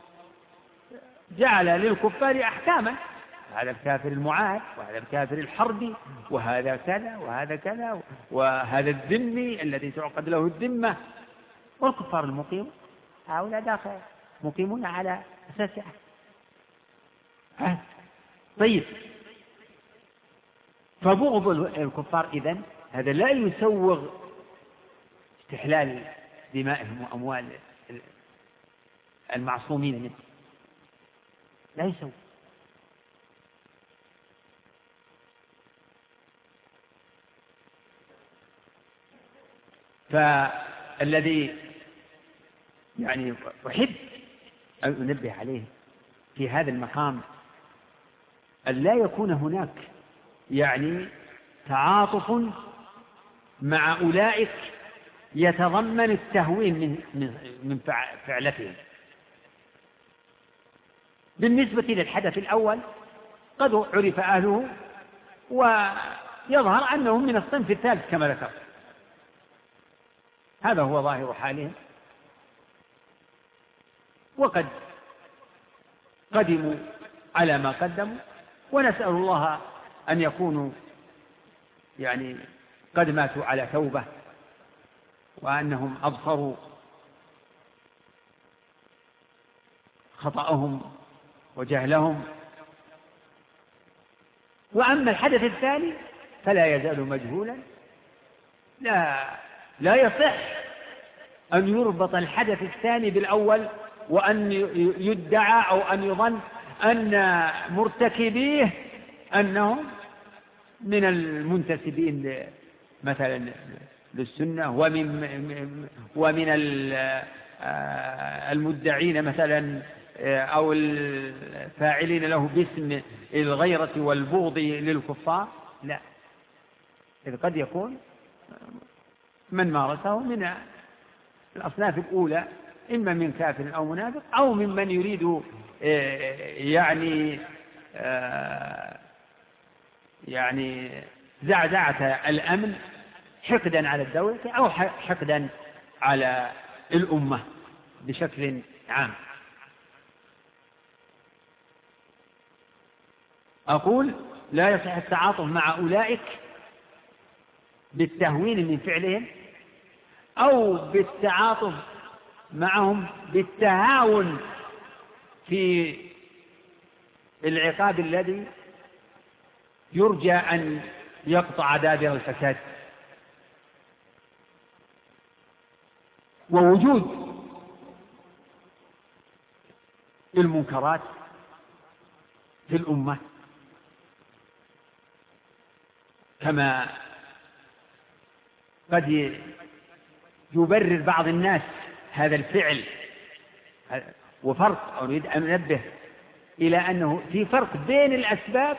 جعل للكفار أحكاما، هذا الكافر المعاد وهذا الكافر الحربي وهذا كذا وهذا كذا وهذا الذمي الذي تعقد له الذمة، والكفار المقيم هؤلاء داخل مقيمون على أساس طيب. فبغض الكفار إذن هذا لا يسوغ استحلال دمائهم وأموال المعصومين منه، لا يسوغ. فالذي يعني أحب أن أنبه عليه في هذا المقام أن لا يكون هناك يعني تعاطف مع أولئك يتضمن التهوين من فعلتهم. بالنسبة للحدث الأول قد عرف أهله ويظهر أنهم من الصنف الثالث كما ذكر، هذا هو ظاهر حالهم، وقد قدموا على ما قدموا، ونسأل الله أن يكونوا يعني قد ماتوا على توبة، وأنهم أبصروا خطأهم وجهلهم. وأما الحدث الثاني فلا يزال مجهولا، لا يصح أن يربط الحدث الثاني بالأول وأن يدعى أو أن يظن أن مرتكبيه أنهم من المنتسبين مثلا للسنة ومن المدعين مثلا أو الفاعلين له باسم الغيرة والبغض للكفار. لا، إذ قد يكون من مارسه من الأصناف الأولى، إما من كافر أو منافق أو ممن يريد يعني زعزعة الأمن حقدا على الدولة أو حقدا على الأمة بشكل عام. أقول لا يصح التعاطف مع أولئك بالتهوين من فعلهم أو بالتعاطف معهم بالتهاون في العقاب الذي يرجى أن يقطع دابر الفساد. ووجود المنكرات في الأمة كما قد يبرر بعض الناس هذا الفعل. وفرق أريد أن أنبه إلى أنه في فرق بين الأسباب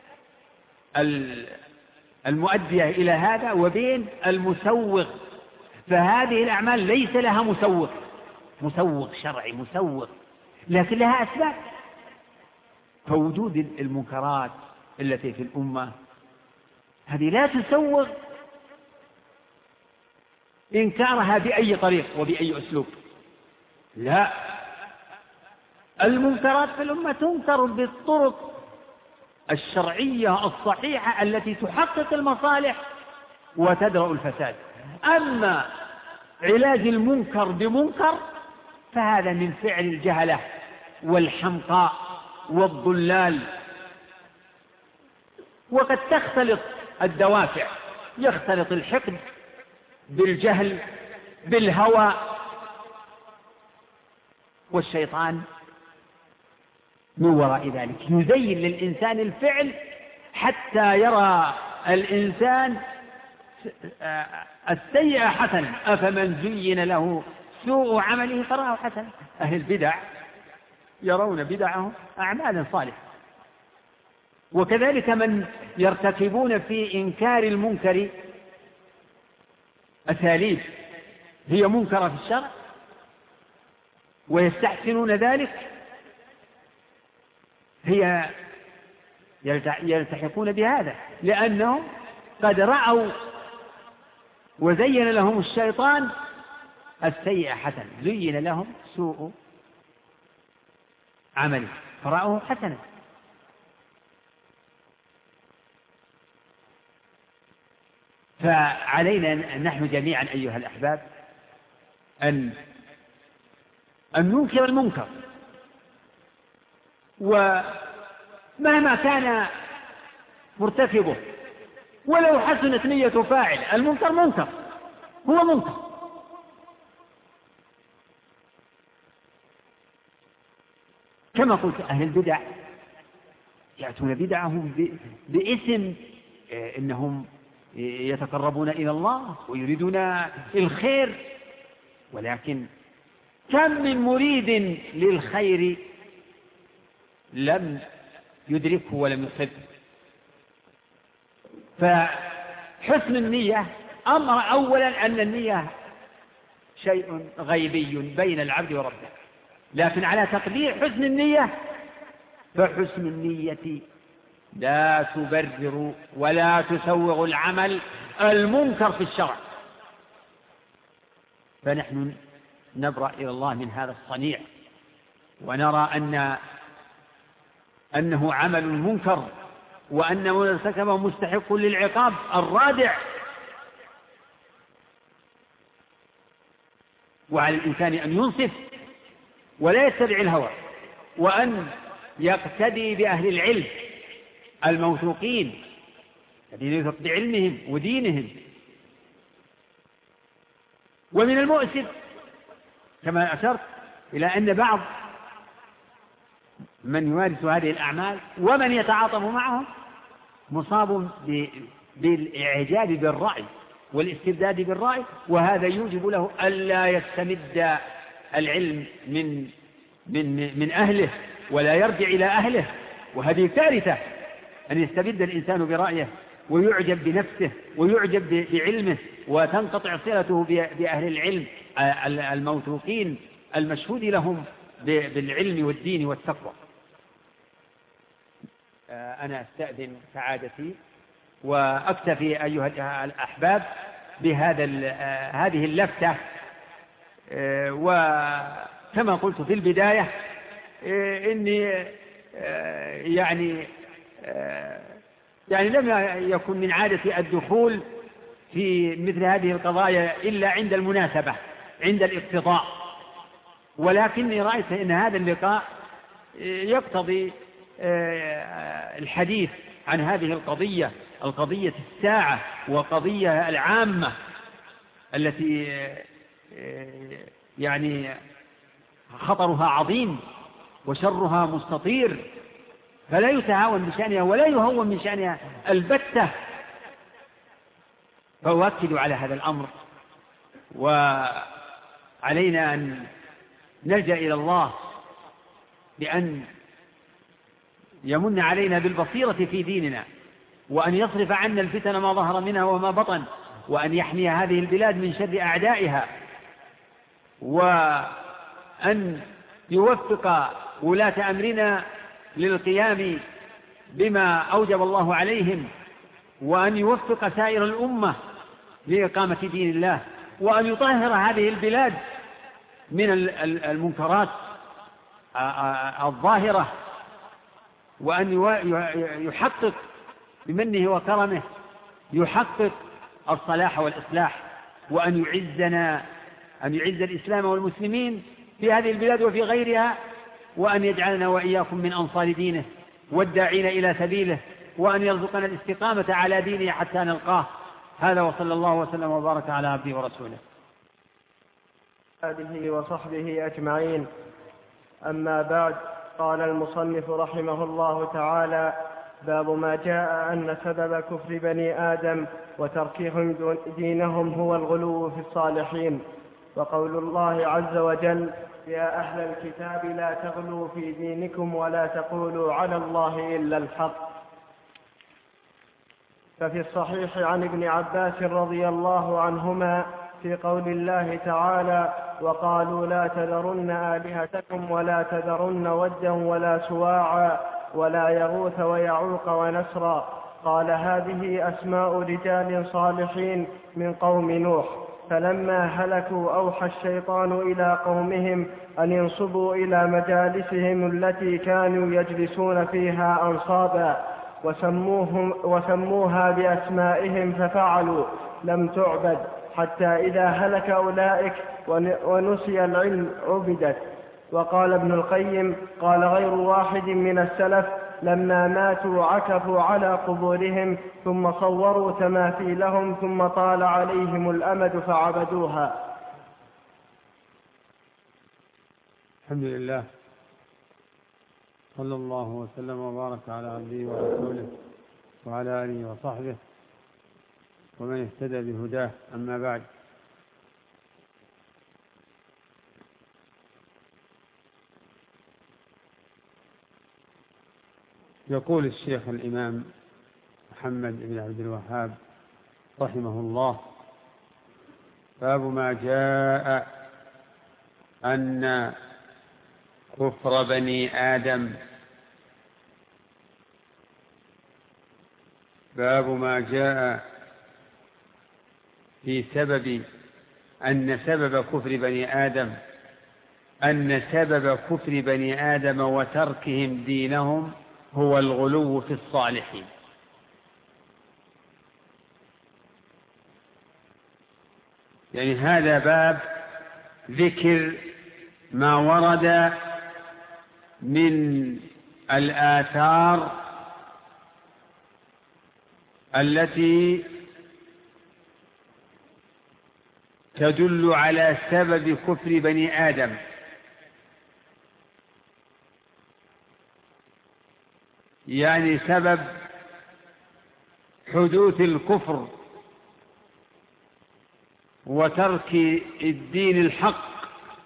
المؤدية إلى هذا وبين المسوغ. فهذه الأعمال ليس لها مسوغ شرعي مسوغ، لكن لها أسباب. فوجود المنكرات التي في الأمة هذه لا تسوغ إنكارها بأي طريق وبأي أسلوب، لا، المنكرات في الأمة تنكر بالطرق الشرعية الصحيحة التي تحقق المصالح وتدرأ الفساد. أما علاج المنكر بمنكر فهذا من فعل الجهلة والحمقاء والضلال. وقد تختلط الدوافع، يختلط الحقد بالجهل بالهوى، والشيطان من وراء ذلك يزين للإنسان الفعل حتى يرى الإنسان السيئة حسنة. أفمن زين له سوء عمله فرآه حسنة. أهل البدع يرون بدعهم أعمالا صالحة، وكذلك من يرتكبون في إنكار المنكر أساليب هي منكرة في الشرع ويستحسنون ذلك، هي يلتحقون بهذا لأنهم قد رأوا وزين لهم الشيطان السيئة حسنة، زين لهم سوء عمله فرأوه حسنة. فعلينا نحن جميعا أيها الأحباب أن ننكر المنكر، ومهما كان مرتكبه ولو حسنت نية فاعل، المنكر منكر، هو منكر. كما قلت أهل البدع يأتون بدعهم باسم إنهم يتقربون إلى الله ويريدون الخير، ولكن كم من مريد للخير لم يدركه ولم يصب. فحسن النية أمر أولا أن النية شيء غيبي بين العبد وربه، لكن على تقدير حسن النية فحسن النية لا تبرر ولا تسوغ العمل المنكر في الشرع. فنحن نبرأ إلى الله من هذا الصنيع ونرى أنه عمل منكر وأن من ارتكبه مستحق للعقاب الرادع. وعلى الإنسان أن ينصف ولا يتبع الهوى، وأن يقتدي بأهل العلم الموثوقين الذين يثق بعلمهم ودينهم. ومن المؤسف كما أشرت إلى أن بعض من يمارس هذه الأعمال ومن يتعاطف معهم مصاب بالإعجاب بالرأي والاستبداد بالرأي، وهذا يوجب له ألا يستمد العلم من أهله ولا يرجع إلى أهله. وهذه كارثة أن يستبد الإنسان برأيه ويعجب بنفسه ويعجب بعلمه وتنقطع صلته بأهل العلم الموثوقين المشهود لهم بالعلم والدين والتقوى. أنا أستأذن سعادتي وأكتفي أيها الأحباب هذه اللفتة. وكما قلت في البداية إني يعني لم يكن من عادتي الدخول في مثل هذه القضايا إلا عند المناسبة عند الاقتضاء، ولكني رأيت أن هذا اللقاء يقتضي الحديث عن هذه القضية الساعة وقضية العامة التي يعني خطرها عظيم وشرها مستطير، فلا يتهاون بشأنها ولا يهون من شأنها البتة. فأؤكد على هذا الأمر، وعلينا أن نلجأ إلى الله بأن يمن علينا بالبصيرة في ديننا، وأن يصرف عنا الفتن ما ظهر منها وما بطن، وأن يحمي هذه البلاد من شر أعدائها، وأن يوفق ولاة أمرنا للقيام بما أوجب الله عليهم، وأن يوفق سائر الأمة لإقامة دين الله، وأن يطهر هذه البلاد من المنكرات الظاهرة، وأن يحقق بمنه وكرمه يحقق الصلاح والإصلاح، وأن يعز الإسلام والمسلمين في هذه البلاد وفي غيرها، وأن يجعلنا وإياكم من أنصار دينه والداعين إلى سبيله، وأن يرزقنا الاستقامة على دينه حتى نلقاه. هذا وصلى الله وسلم وبارك على عبده ورسوله آله وصحبه أجمعين. أما بعد، قال المصنف رحمه الله تعالى: باب ما جاء أن سبب كفر بني آدم وتركهم دينهم هو الغلو في الصالحين. وقول الله عز وجل: يا أهل الكتاب لا تغلوا في دينكم ولا تقولوا على الله إلا الحق. ففي الصحيح عن ابن عباس رضي الله عنهما في قول الله تعالى: وقالوا لا تذرن آلهتكم ولا تذرن ودا ولا سواعا ولا يغوث ويعوق ونسرا، قال هذه أسماء رجال صالحين من قوم نوح، فلما هلكوا أوحى الشيطان إلى قومهم أن ينصبوا إلى مجالسهم التي كانوا يجلسون فيها أنصابا، وسموها بأسمائهم ففعلوا، لم تعبد حتى إذا هلك أولئك ونسي العلم عبدت. وقال ابن القيم: قال غير واحد من السلف: لما ماتوا عكفوا على قبورهم ثم صوروا تماثيلهم ثم طال عليهم الأمد فعبدوها. الحمد لله، صلى الله وسلم وبارك على عبده ورسوله وعلى آله وصحبه ومن اهتدى بهداه. أما بعد، يقول الشيخ الإمام محمد بن عبد الوهاب رحمه الله: باب ما جاء أن كفر بني آدم. باب ما جاء في سبب أن سبب كفر بني آدم كفر بني آدم وتركهم دينهم هو الغلو في الصالحين. يعني هذا باب ذكر ما ورد من الآثار التي تدل على سبب كفر بني آدم، يعني سبب حدوث الكفر وترك الدين الحق،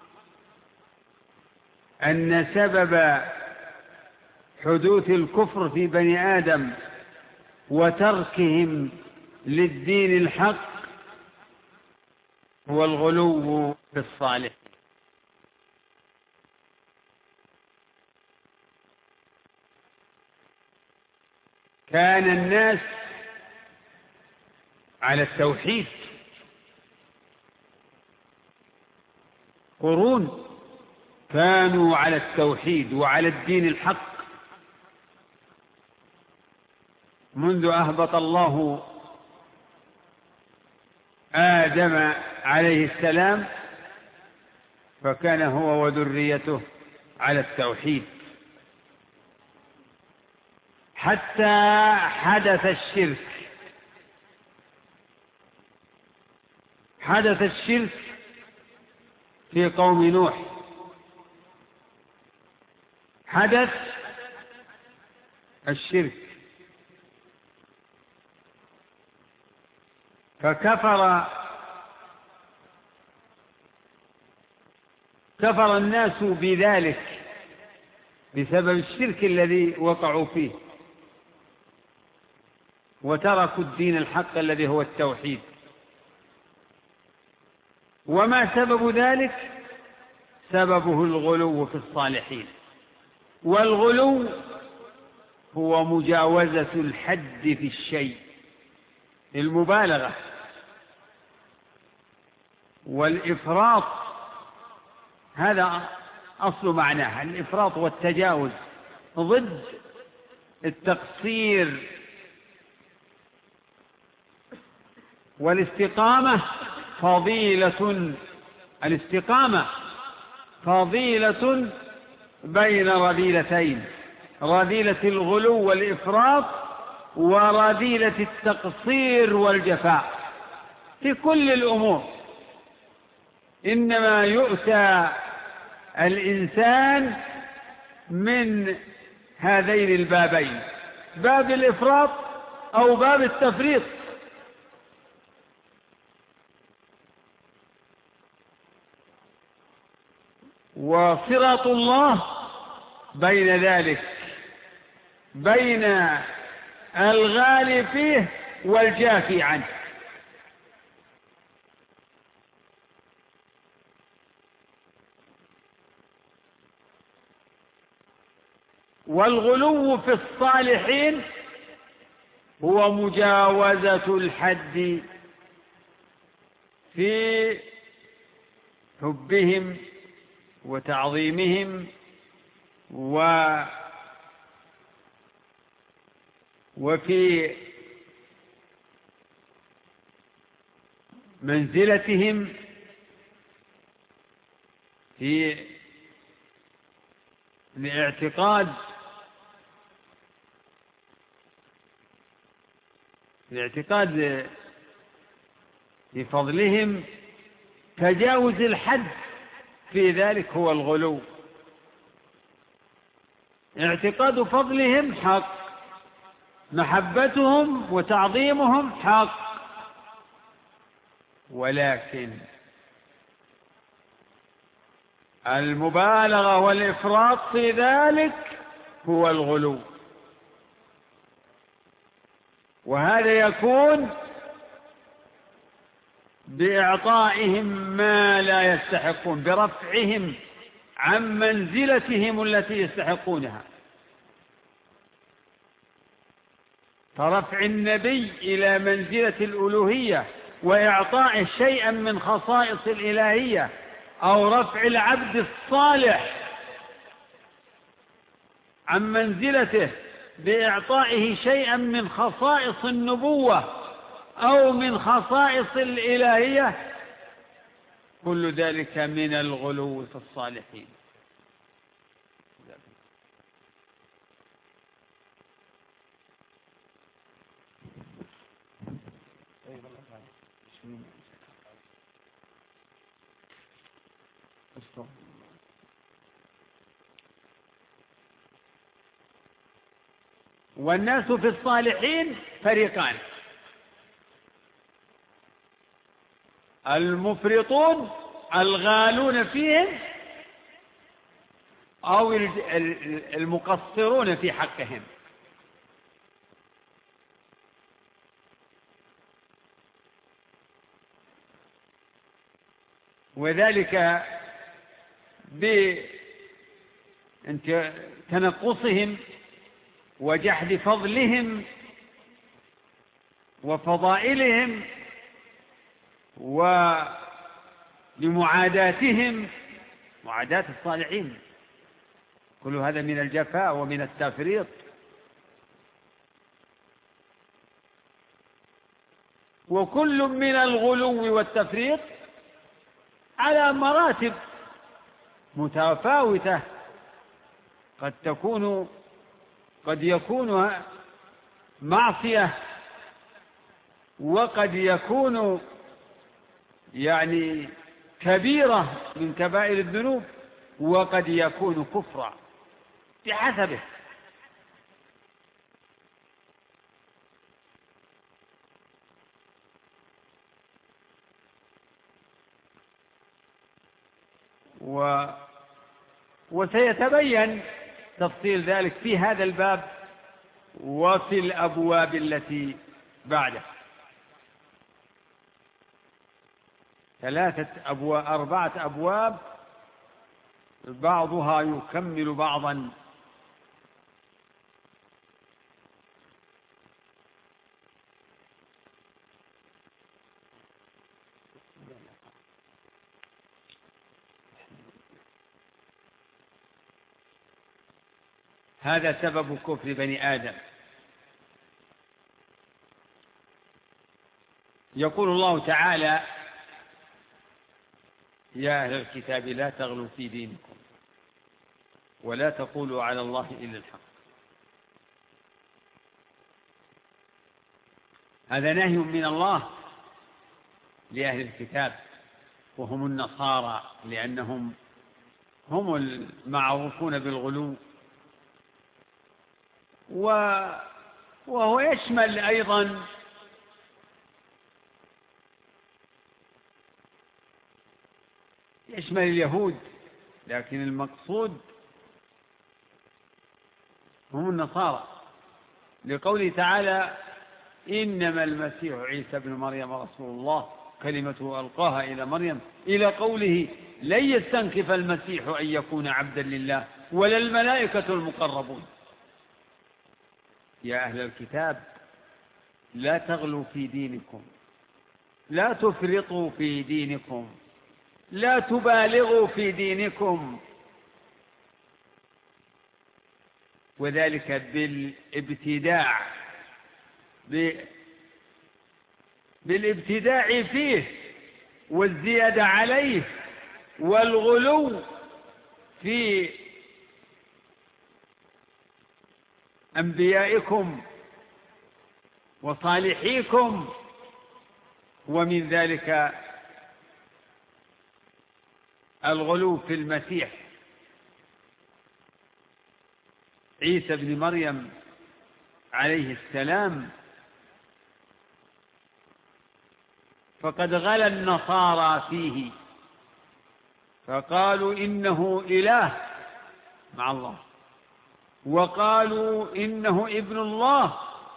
أن سبب حدوث الكفر في بني آدم وتركهم للدين الحق هو الغلو في الصالح. كان الناس على التوحيد قرون، كانوا على التوحيد وعلى الدين الحق منذ أهبط الله آدم عليه السلام، فكان هو وذريته على التوحيد حتى حدث الشرك. حدث الشرك في قوم نوح، حدث الشرك فكفر الناس بذلك بسبب الشرك الذي وقعوا فيه، وتركوا الدين الحق الذي هو التوحيد. وما سبب ذلك؟ سببه الغلو في الصالحين. والغلو هو مجاوزة الحد في الشيء، المبالغة. والإفراط هذا أصل معناه، الإفراط والتجاوز ضد التقصير. والاستقامة فضيلة، الاستقامة فضيلة بين رذيلتين، رذيلة الغلو والإفراط ورذيلة التقصير والجفاء في كل الأمور. إنما يؤتى الإنسان من هذين البابين، باب الإفراط أو باب التفريط. وصراط الله بين ذلك، بين الغالي فيه والجافي عنه. والغلو في الصالحين هو مجاوزة الحد في حبهم وتعظيمهم وفي منزلتهم في الاعتقاد بفضلهم. تجاوز الحد في ذلك هو الغلو. اعتقاد فضلهم حق، محبتهم وتعظيمهم حق، ولكن المبالغة والإفراط في ذلك هو الغلو. وهذا يكون بإعطائهم ما لا يستحقون، برفعهم عن منزلتهم التي يستحقونها. فرفع النبي إلى منزلة الألوهية وإعطائه شيئا من خصائص الإلهية، أو رفع العبد الصالح عن منزلته بإعطائه شيئا من خصائص النبوة أو من خصائص الإلهية، كل ذلك من الغلو في الصالحين. والناس في الصالحين فريقان: المفرطون الغالون فيهم، أو المقصرون في حقهم. وذلك بتنقصهم وجحد فضلهم وفضائلهم، ولمعاداتهم، معاداة الصالحين. كل هذا من الجفاء ومن التفريط. وكل من الغلو والتفريط على مراتب متفاوتة، قد يكون معصية، وقد يكون كبيرة من كبائر الذنوب، وقد يكون كفرا بحسبه. وسيتبين تفصيل ذلك في هذا الباب وفي الأبواب التي بعده. 4 أبواب بعضها يكمل بعضا. هذا سبب كفر بني آدم. يقول الله تعالى: يا أهل الكتاب لا تغلوا في دينكم ولا تقولوا على الله إلا الحق. هذا نهي من الله لأهل الكتاب وهم النصارى، لأنهم هم المعروفون بالغلو، وهو يشمل أيضا اليهود، لكن المقصود هم النصارى، لقوله تعالى: إنما المسيح عيسى ابن مريم رسول الله كلمته ألقاها إلى مريم، إلى قوله: لن يستنكف المسيح أن يكون عبدا لله ولا الملائكة المقربون. يا أهل الكتاب لا تغلوا في دينكم، لا تفرطوا في دينكم، لا تبالغوا في دينكم، وذلك بالابتداع فيه والزيادة عليه والغلو في أنبيائكم وصالحيكم. ومن ذلك الغلو في المسيح عيسى بن مريم عليه السلام، فقد غلا النصارى فيه فقالوا إنه إله مع الله، وقالوا إنه ابن الله،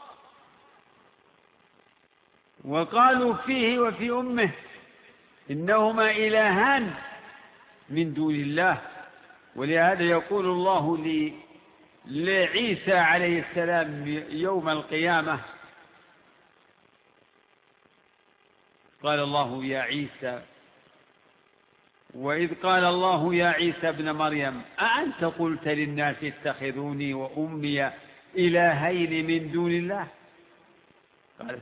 وقالوا فيه وفي أمه إنهما إلهان من دون الله. ولهذا يقول الله لعيسى عليه السلام يوم القيامة: قال الله يا عيسى، وإذ قال الله يا عيسى ابن مريم أأنت قلت للناس اتخذوني وأمي إلهين من دون الله؟ قال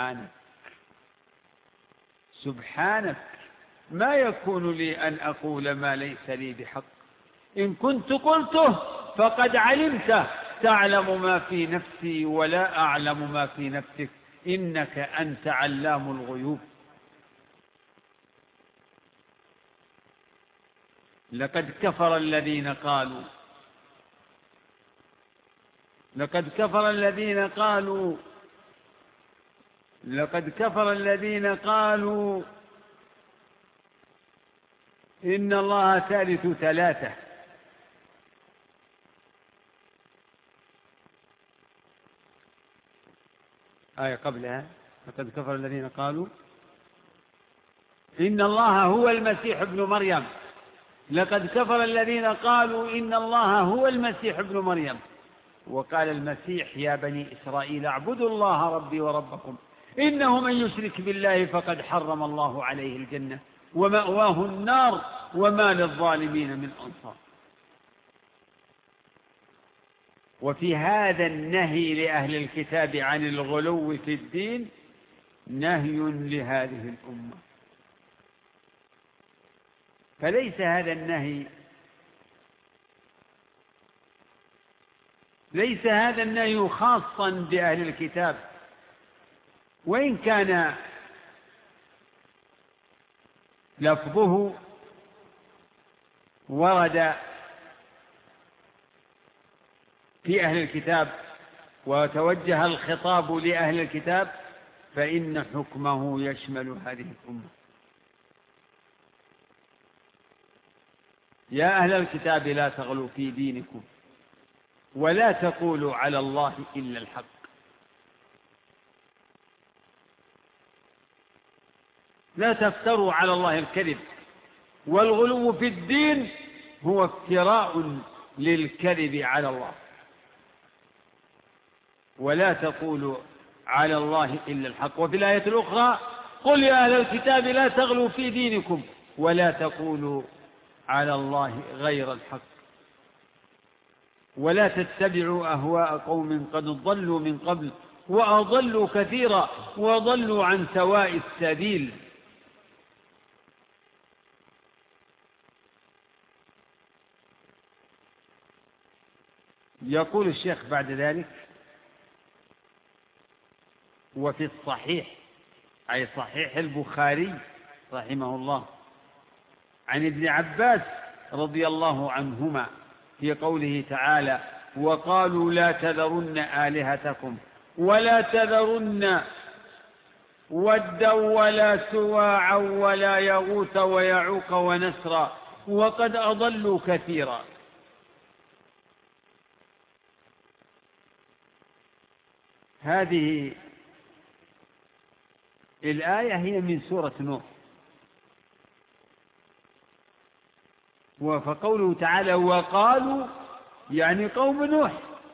سبحانك ما يكون لي أن أقول ما ليس لي بحق، إن كنت قلته فقد علمته، تعلم ما في نفسي ولا أعلم ما في نفسك، إنك أنت علام الغيوب. لقد كفر الذين قالوا إن الله ثالث ثلاثة. آية قبلها: لقد كفر الذين قالوا إن الله هو المسيح ابن مريم. لقد كفر الذين قالوا إن الله هو المسيح ابن مريم. وقال المسيح: يا بني إسرائيل اعبدوا الله ربي وربكم، إنه من يشرك بالله فقد حرم الله عليه الجنة ومأواه النار وما للظالمين من أنصار. وفي هذا النهي لأهل الكتاب عن الغلو في الدين نهي لهذه الأمة. فليس هذا النهي خاصا بأهل الكتاب، وإن كان لفظه ورد في أهل الكتاب وتوجه الخطاب لأهل الكتاب، فإن حكمه يشمل هذه الأمة. يا أهل الكتاب لا تغلوا في دينكم ولا تقولوا على الله إلا الحق. لا تفتروا على الله الكذب، والغلو في الدين هو افتراء للكذب على الله. ولا تقولوا على الله إلا الحق. وفي الآية الأخرى قل يا أهل الكتاب لا تغلوا في دينكم ولا تقولوا على الله غير الحق ولا تتبعوا أهواء قوم قد ضلوا من قبل وأضلوا كثيرا وضلوا عن سواء السبيل. يقول الشيخ بعد ذلك: وفي الصحيح، أي صحيح البخاري رحمه الله، عن ابن عباس رضي الله عنهما في قوله تعالى: وقالوا لا تذرن آلهتكم ولا تذرن ودا ولا سواعا ولا يغوث ويعوق ونسرا وقد أضلوا كثيرا. هذه الآية هي من سورة نوح. فقوله تعالى وقالوا يعني قوم نوح،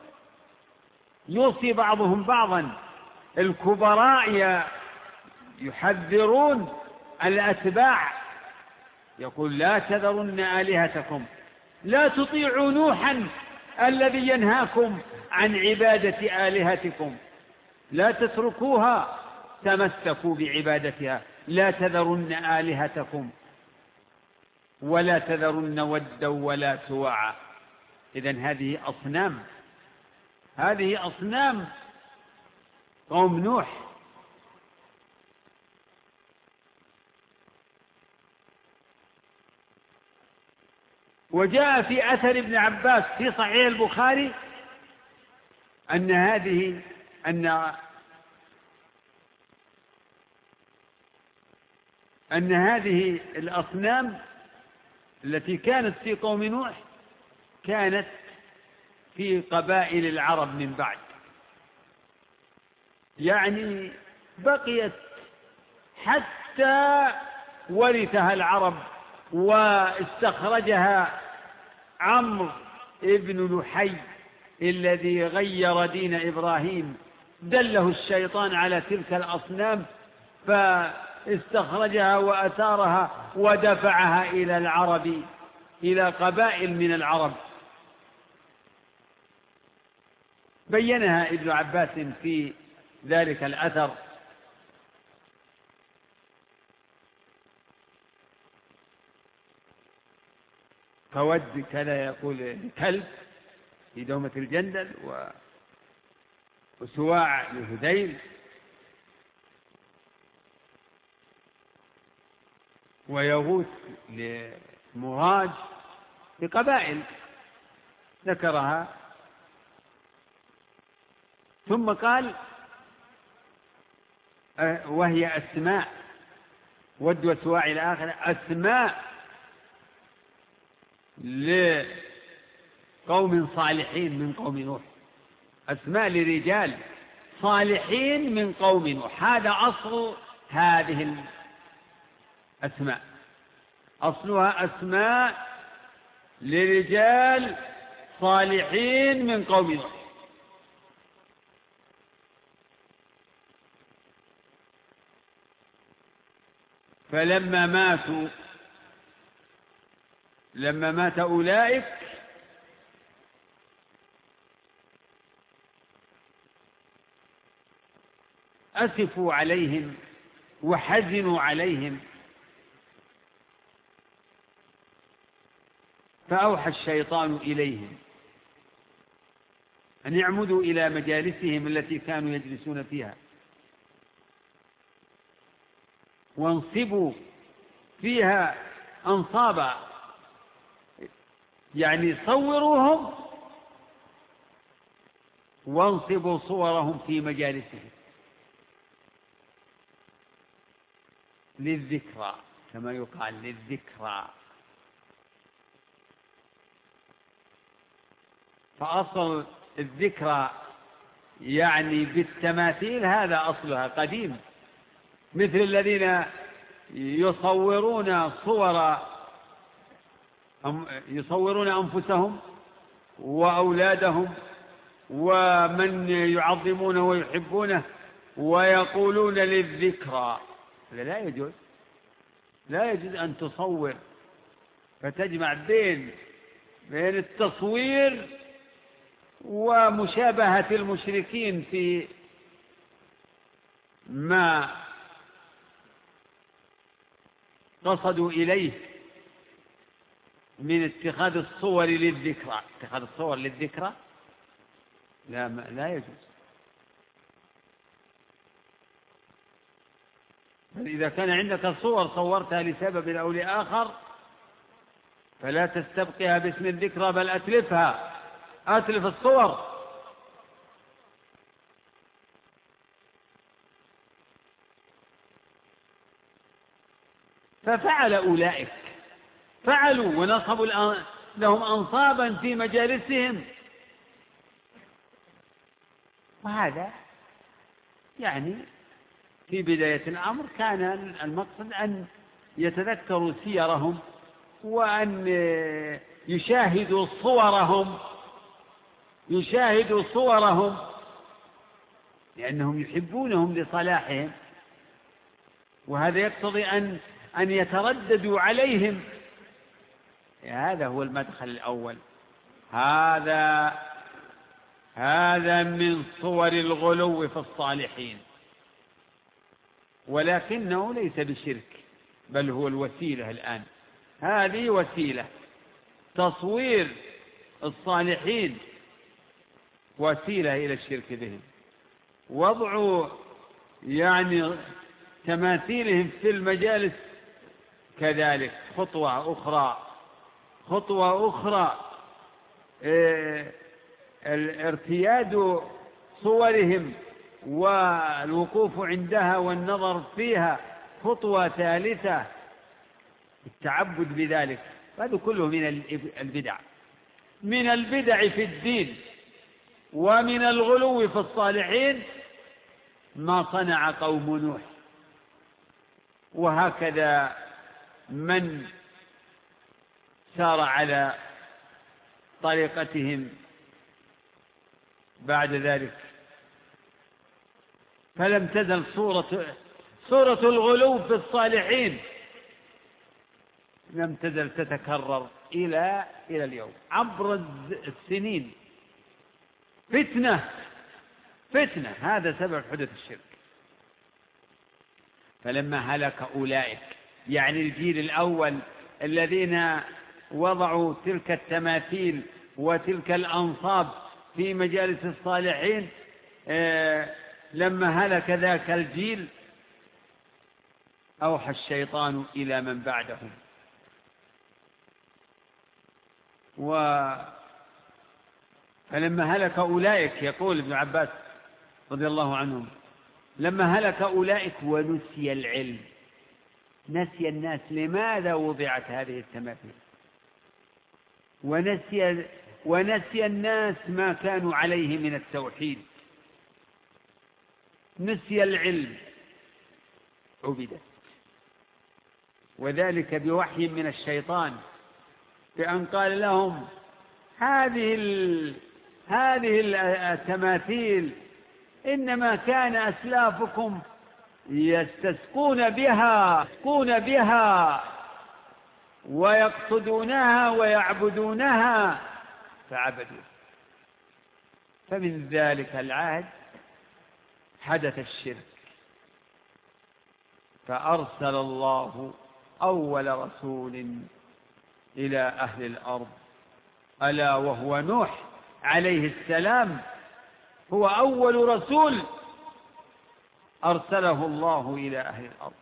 يوصي بعضهم بعضا. الكبراء يحذرون الأتباع، يقول لا تذرن آلهتكم، لا تطيعوا نوحا الذي ينهاكم عن عبادة آلهتكم، لا تتركوها تمسكوا بعبادتها، لا تذرن آلهتكم ولا تذرن ودا ولا سواعا. إذن هذه أصنام، هذه أصنام قوم نوح. وجاء في أثر ابن عباس في صحيح البخاري أن هذه الأصنام التي كانت في قوم نوح كانت في قبائل العرب من بعد، يعني بقيت حتى ورثها العرب واستخرجها عمرو ابن لحي الذي غير دين إبراهيم، دله الشيطان على تلك الأصنام فاستخرجها وأثارها ودفعها إلى العرب، إلى قبائل من العرب. بينها ابن عباس في ذلك الأثر. فود كذا يقول كلب في دومة الجندل، وسواع لهذيل، ويغوث لمراج، بقبائل ذكرها. ثم قال وهي أسماء، ود وسواع إلى آخر، أسماء لقوم صالحين من قوم نوح، أسماء لرجال صالحين من قوم نوح. هذا أصل هذه الأسماء، أصلها أسماء لرجال صالحين من قوم نوح. فلما مات أولئك أسفوا عليهم وحزنوا عليهم، فأوحى الشيطان إليهم أن يعمدوا إلى مجالسهم التي كانوا يجلسون فيها، وانصبوا فيها أنصابا، يعني صوروهم وانصبوا صورهم في مجالسهم للذكرى، كما يقال للذكرى. فأصل الذكرى يعني بالتماثيل هذا أصلها قديم، مثل الذين يصورون أنفسهم وأولادهم ومن يعظمونه ويحبونه ويقولون للذكرى. هذا لا يجوز أن تصور، فتجمع بين التصوير ومشابهة المشركين في ما قصدوا إليه من اتخاذ الصور للذكرى. اتخاذ الصور للذكرى لا يجوز. إذا كان عندك صور صورتها لسبب أو لآخر فلا تستبقها باسم الذكرى، بل أتلف الصور. ففعل أولئك، فعلوا ونصبوا لهم أنصابا في مجالسهم، وهذا يعني في بداية الأمر كان المقصد أن يتذكروا سيرهم وأن يشاهدوا صورهم لأنهم يحبونهم لصلاحهم، وهذا يقتضي أن يترددوا عليهم. هذا هو المدخل الأول. هذا من صور الغلو في الصالحين، ولكنه ليس بشرك، بل هو الوسيلة. الآن هذه وسيلة، تصوير الصالحين وسيلة إلى الشرك بهم. وضع يعني تماثيلهم في المجالس كذلك خطوة أخرى. ارتياد صورهم والوقوف عندها والنظر فيها خطوة ثالثة، التعبد بذلك. هذا كله من البدع في الدين ومن الغلو في الصالحين ما صنع قوم نوح، وهكذا من سار على طريقتهم بعد ذلك. فلم تزل صورة الغلو في الصالحين لم تزل تتكرر إلى اليوم عبر السنين. فتنة، هذا سبب حدوث الشرك. فلما هلك أولئك، يعني الجيل الأول الذين وضعوا تلك التماثيل وتلك الأنصاب في مجالس الصالحين، لما هلك ذاك الجيل أوحى الشيطان إلى من بعدهم. فلما هلك أولئك، يقول ابن عباس رضي الله عنهم، لما هلك أولئك ونسي العلم، نسي الناس لماذا وضعت هذه التماثيل، ونسي الناس ما كانوا عليه من التوحيد، نسي العلم، عبدت. وذلك بوحي من الشيطان، بأن قال لهم هذه التماثيل إنما كان أسلافكم يستسقون بها ويقصدونها ويعبدونها فعبدوا. فمن ذلك العهد حدث الشرك، فأرسل الله أول رسول إلى أهل الأرض، ألا وهو نوح عليه السلام، هو أول رسول أرسله الله إلى أهل الأرض،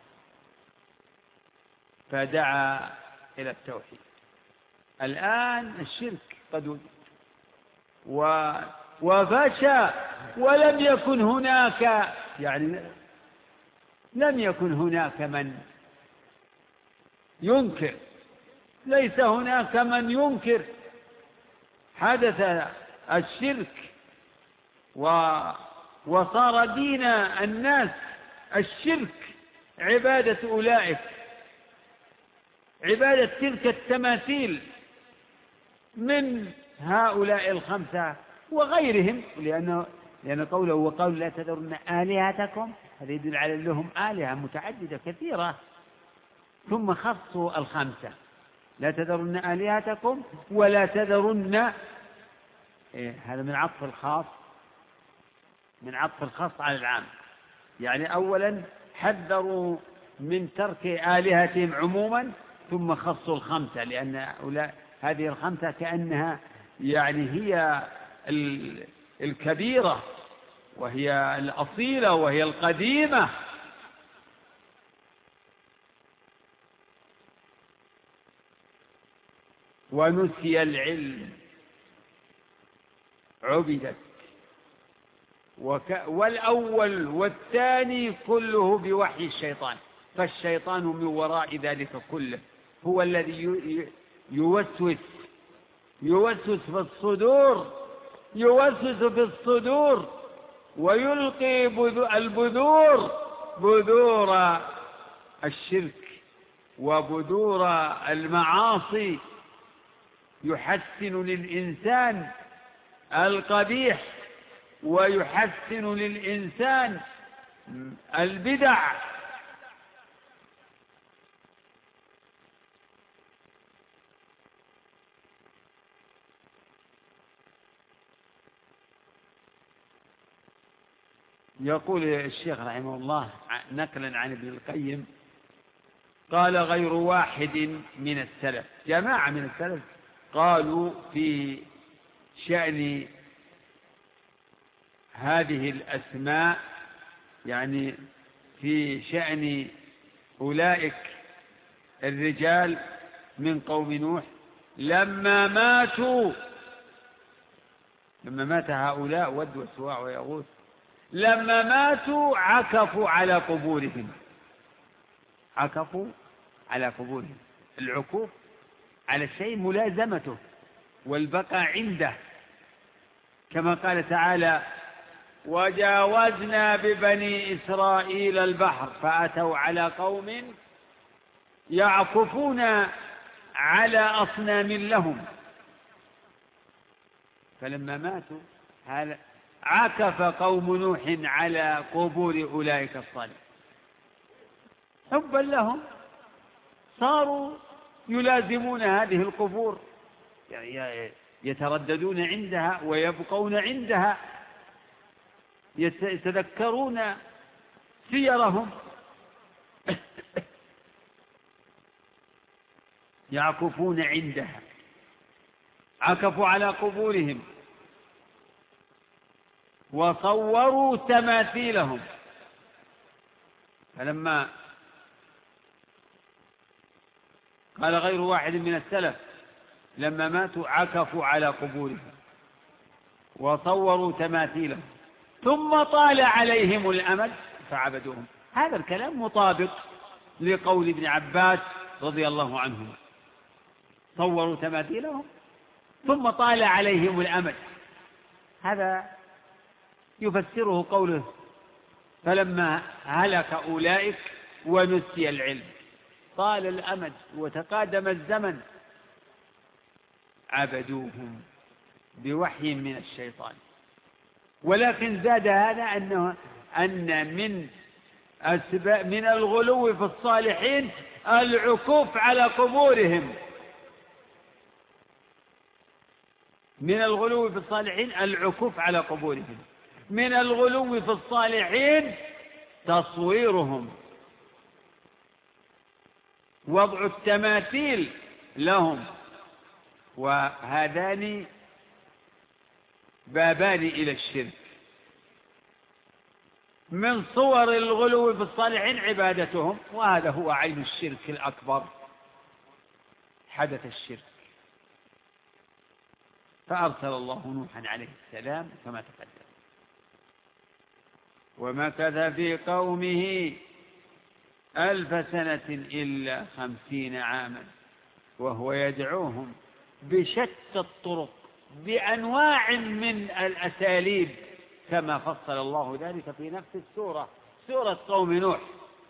فدعا إلى التوحيد. الآن الشرك قد وجد وفشى، ولم يكن هناك، يعني لم يكن هناك من ينكر، ليس هناك من ينكر. حدث الشرك، وصار دين الناس الشرك، عبادة أولئك، عبادة تلك التماثيل من هؤلاء الخمسة وغيرهم، لأن قوله وقالوا لا تذرن آلهتكم، هذا يدل على لهم آلهة متعددة كثيرة، ثم خصوا الخمسة، لا تذرن آلهتكم ولا تذرن، هذا من عطف الخاص، من عطف الخاص على العام. يعني أولا حذروا من ترك آلهتهم عموما، ثم خصوا الخمسة، لأن هذه الخمسة كأنها يعني هي الكبيرة وهي الأصيلة وهي القديمة. ونسي العلم، عبدت، والأول والثاني كله بوحي الشيطان، فالشيطان من وراء ذلك كله هو الذي يوسوس في الصدور، يوسوس في الصدور ويلقي بذور الشرك وبذور المعاصي، يحسن للإنسان القبيح ويحسن للإنسان البدع. يقول الشيخ رحمه الله نقلا عن ابن القيم قال غير واحد من السلف، جماعة من السلف قالوا في شأن هذه الأسماء، يعني في شأن أولئك الرجال من قوم نوح لما مات هؤلاء ود وسواع ويغوث، لما ماتوا عكفوا على قبورهم، عكفوا على قبورهم. العكوف على الشيء ملازمته والبقاء عنده، كما قال تعالى وجاوزنا ببني إسرائيل البحر فأتوا على قوم يعكفون على أصنام لهم، فلما ماتوا عكف قوم نوح على قبور أولئك الصالحين، حبا لهم صاروا يلازمون هذه القبور، يعني يترددون عندها ويبقون عندها، يتذكرون سيرهم يعكفون عندها، عكفوا على قبورهم وصوروا تماثيلهم. فلما قال غير واحد من السلف لما ماتوا عكفوا على قبورهم وصوروا تماثيلهم ثم طال عليهم الأمد فعبدوهم. هذا الكلام مطابق لقول ابن عباس رضي الله عنهما، صوروا تماثيلهم ثم طال عليهم الأمد، هذا يفسره قوله فلما هلك أولئك ونسي العلم، طال الأمد وتقادم الزمن، عبدوهم بوحي من الشيطان. ولكن زاد هذا أن من الغلو في الصالحين العكوف على قبورهم، من الغلو في الصالحين العكوف على قبورهم، من الغلو في الصالحين تصويرهم، وضع التماثيل لهم. وهذان بابان إلى الشرك. من صور الغلو في الصالحين عبادتهم، وهذا هو عين الشرك الأكبر، حدث الشرك. فأرسل الله نوحا عليه السلام كما تقدم، ومكث في قومه 1000 سنة إلا 50 عاما وهو يدعوهم بشتى الطرق بأنواع من الأساليب كما فصل الله ذلك في نفس السورة، سورة قوم نوح.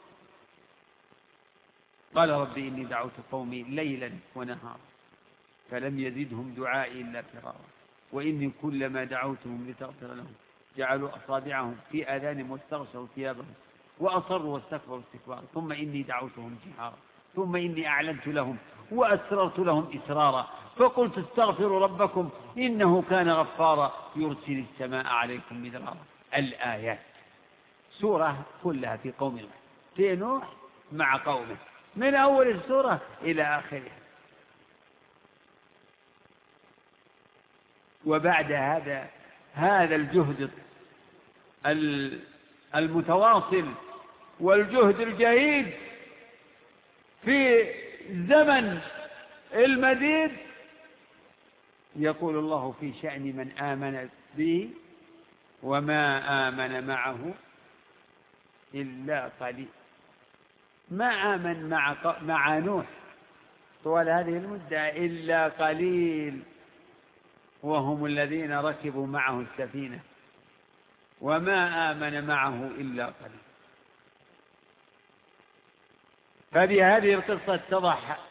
قال رب إني دعوت قومي ليلا ونهارا فلم يزدهم دعائي إلا فرارا وإني كلما دعوتهم لتغفر لهم جعلوا أصابعهم في آذانهم واستغشوا ثيابهم وأصروا واستكبروا استكبارا ثم إني دعوتهم جهارا ثم إني أعلنت لهم وأسررت لهم إسرارا فقلت استغفروا ربكم إنه كان غفارا يرسل السماء عليكم مدرارا. الآيات سورة كلها في قوم نوح، في نوح مع قومه من أول السورة إلى آخرها. وبعد هذا الجهد المتواصل والجهد الجهيد في زمن المديد يقول الله في شأن من آمن به وما آمن معه إلا قليل. ما آمن مع نوح طوال هذه المدة إلا قليل، وهم الذين ركبوا معه السفينة، وما آمن معه إلا قليل. فبهذه القصة اتضح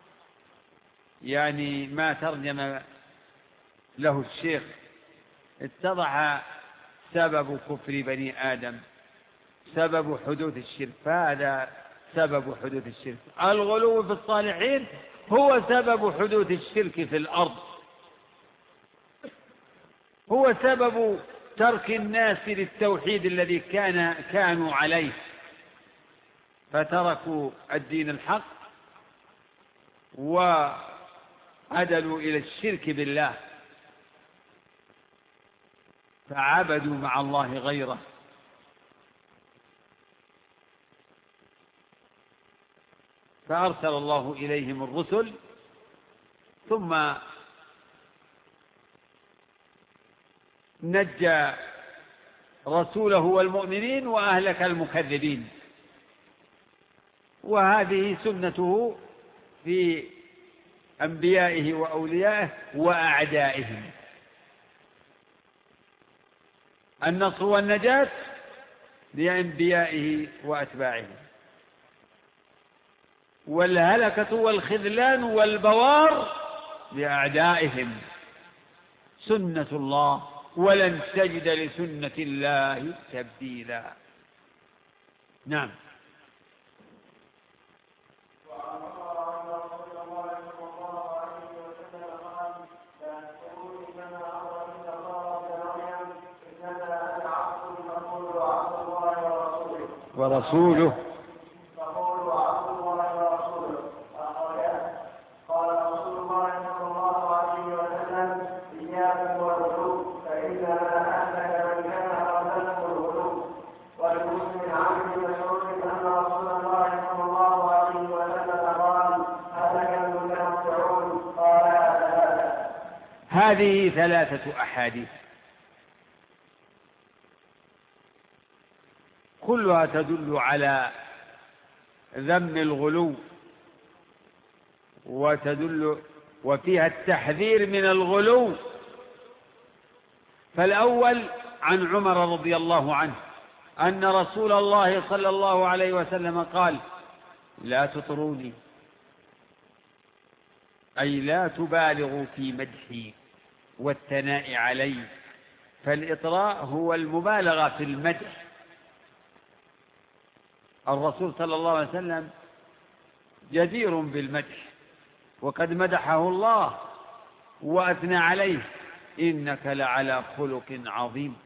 يعني ما ترجم له الشيخ، اتضح سبب كفر بني آدم، سبب حدوث الشرك. فهذا سبب حدوث الشرك، الغلو في الصالحين هو سبب حدوث الشرك في الأرض، هو سبب ترك الناس للتوحيد الذي كانوا عليه، فتركوا الدين الحق وعدلوا إلى الشرك بالله، فعبدوا مع الله غيره. فأرسل الله إليهم الرسل ثم نجى رسوله والمؤمنين وأهلك المكذبين. وهذه سنته في أنبيائه وأوليائه وأعدائهم، النصر والنجاة لأنبيائه وأتباعه، والهلكة والخذلان والبوار لأعدائهم. سنة الله ولن تجد لسنة الله تبديلا. نعم. ورسوله هذه 3 أحاديث كلها تدل على ذم الغلو، وفيها التحذير من الغلو. فالأول عن عمر رضي الله عنه أن رسول الله صلى الله عليه وسلم قال: لا تطروني، أي لا تبالغوا في مدحي والثناء علي، فالإطراء هو المبالغة في المدح. الرسول صلى الله عليه وسلم جدير بالمدح، وقد مدحه الله وأثنى عليه: إنك لعلى خلق عظيم.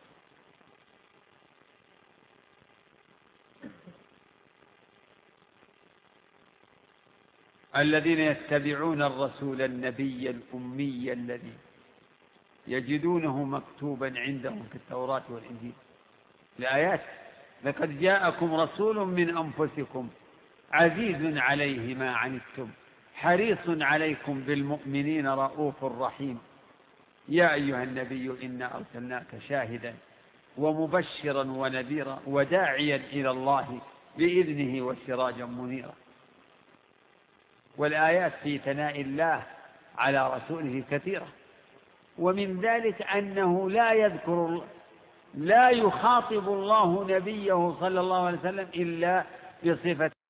الذين يتبعون الرسول النبي الأمي الذي يجدونه مكتوبا عندهم في التوراة والإنجيل. الآيات: لقد جاءكم رسول من أنفسكم عزيز عليه ما عنتم حريص عليكم بالمؤمنين رؤوف رحيم. يا أيها النبي إنا أرسلناك شاهدا ومبشرا ونذيرا وداعيا إلى الله بإذنه وسراجا منيرا. والآيات في ثناء الله على رسوله كثيرة، ومن ذلك أنه لا يخاطب الله نبيه صلى الله عليه وسلم إلا بصفة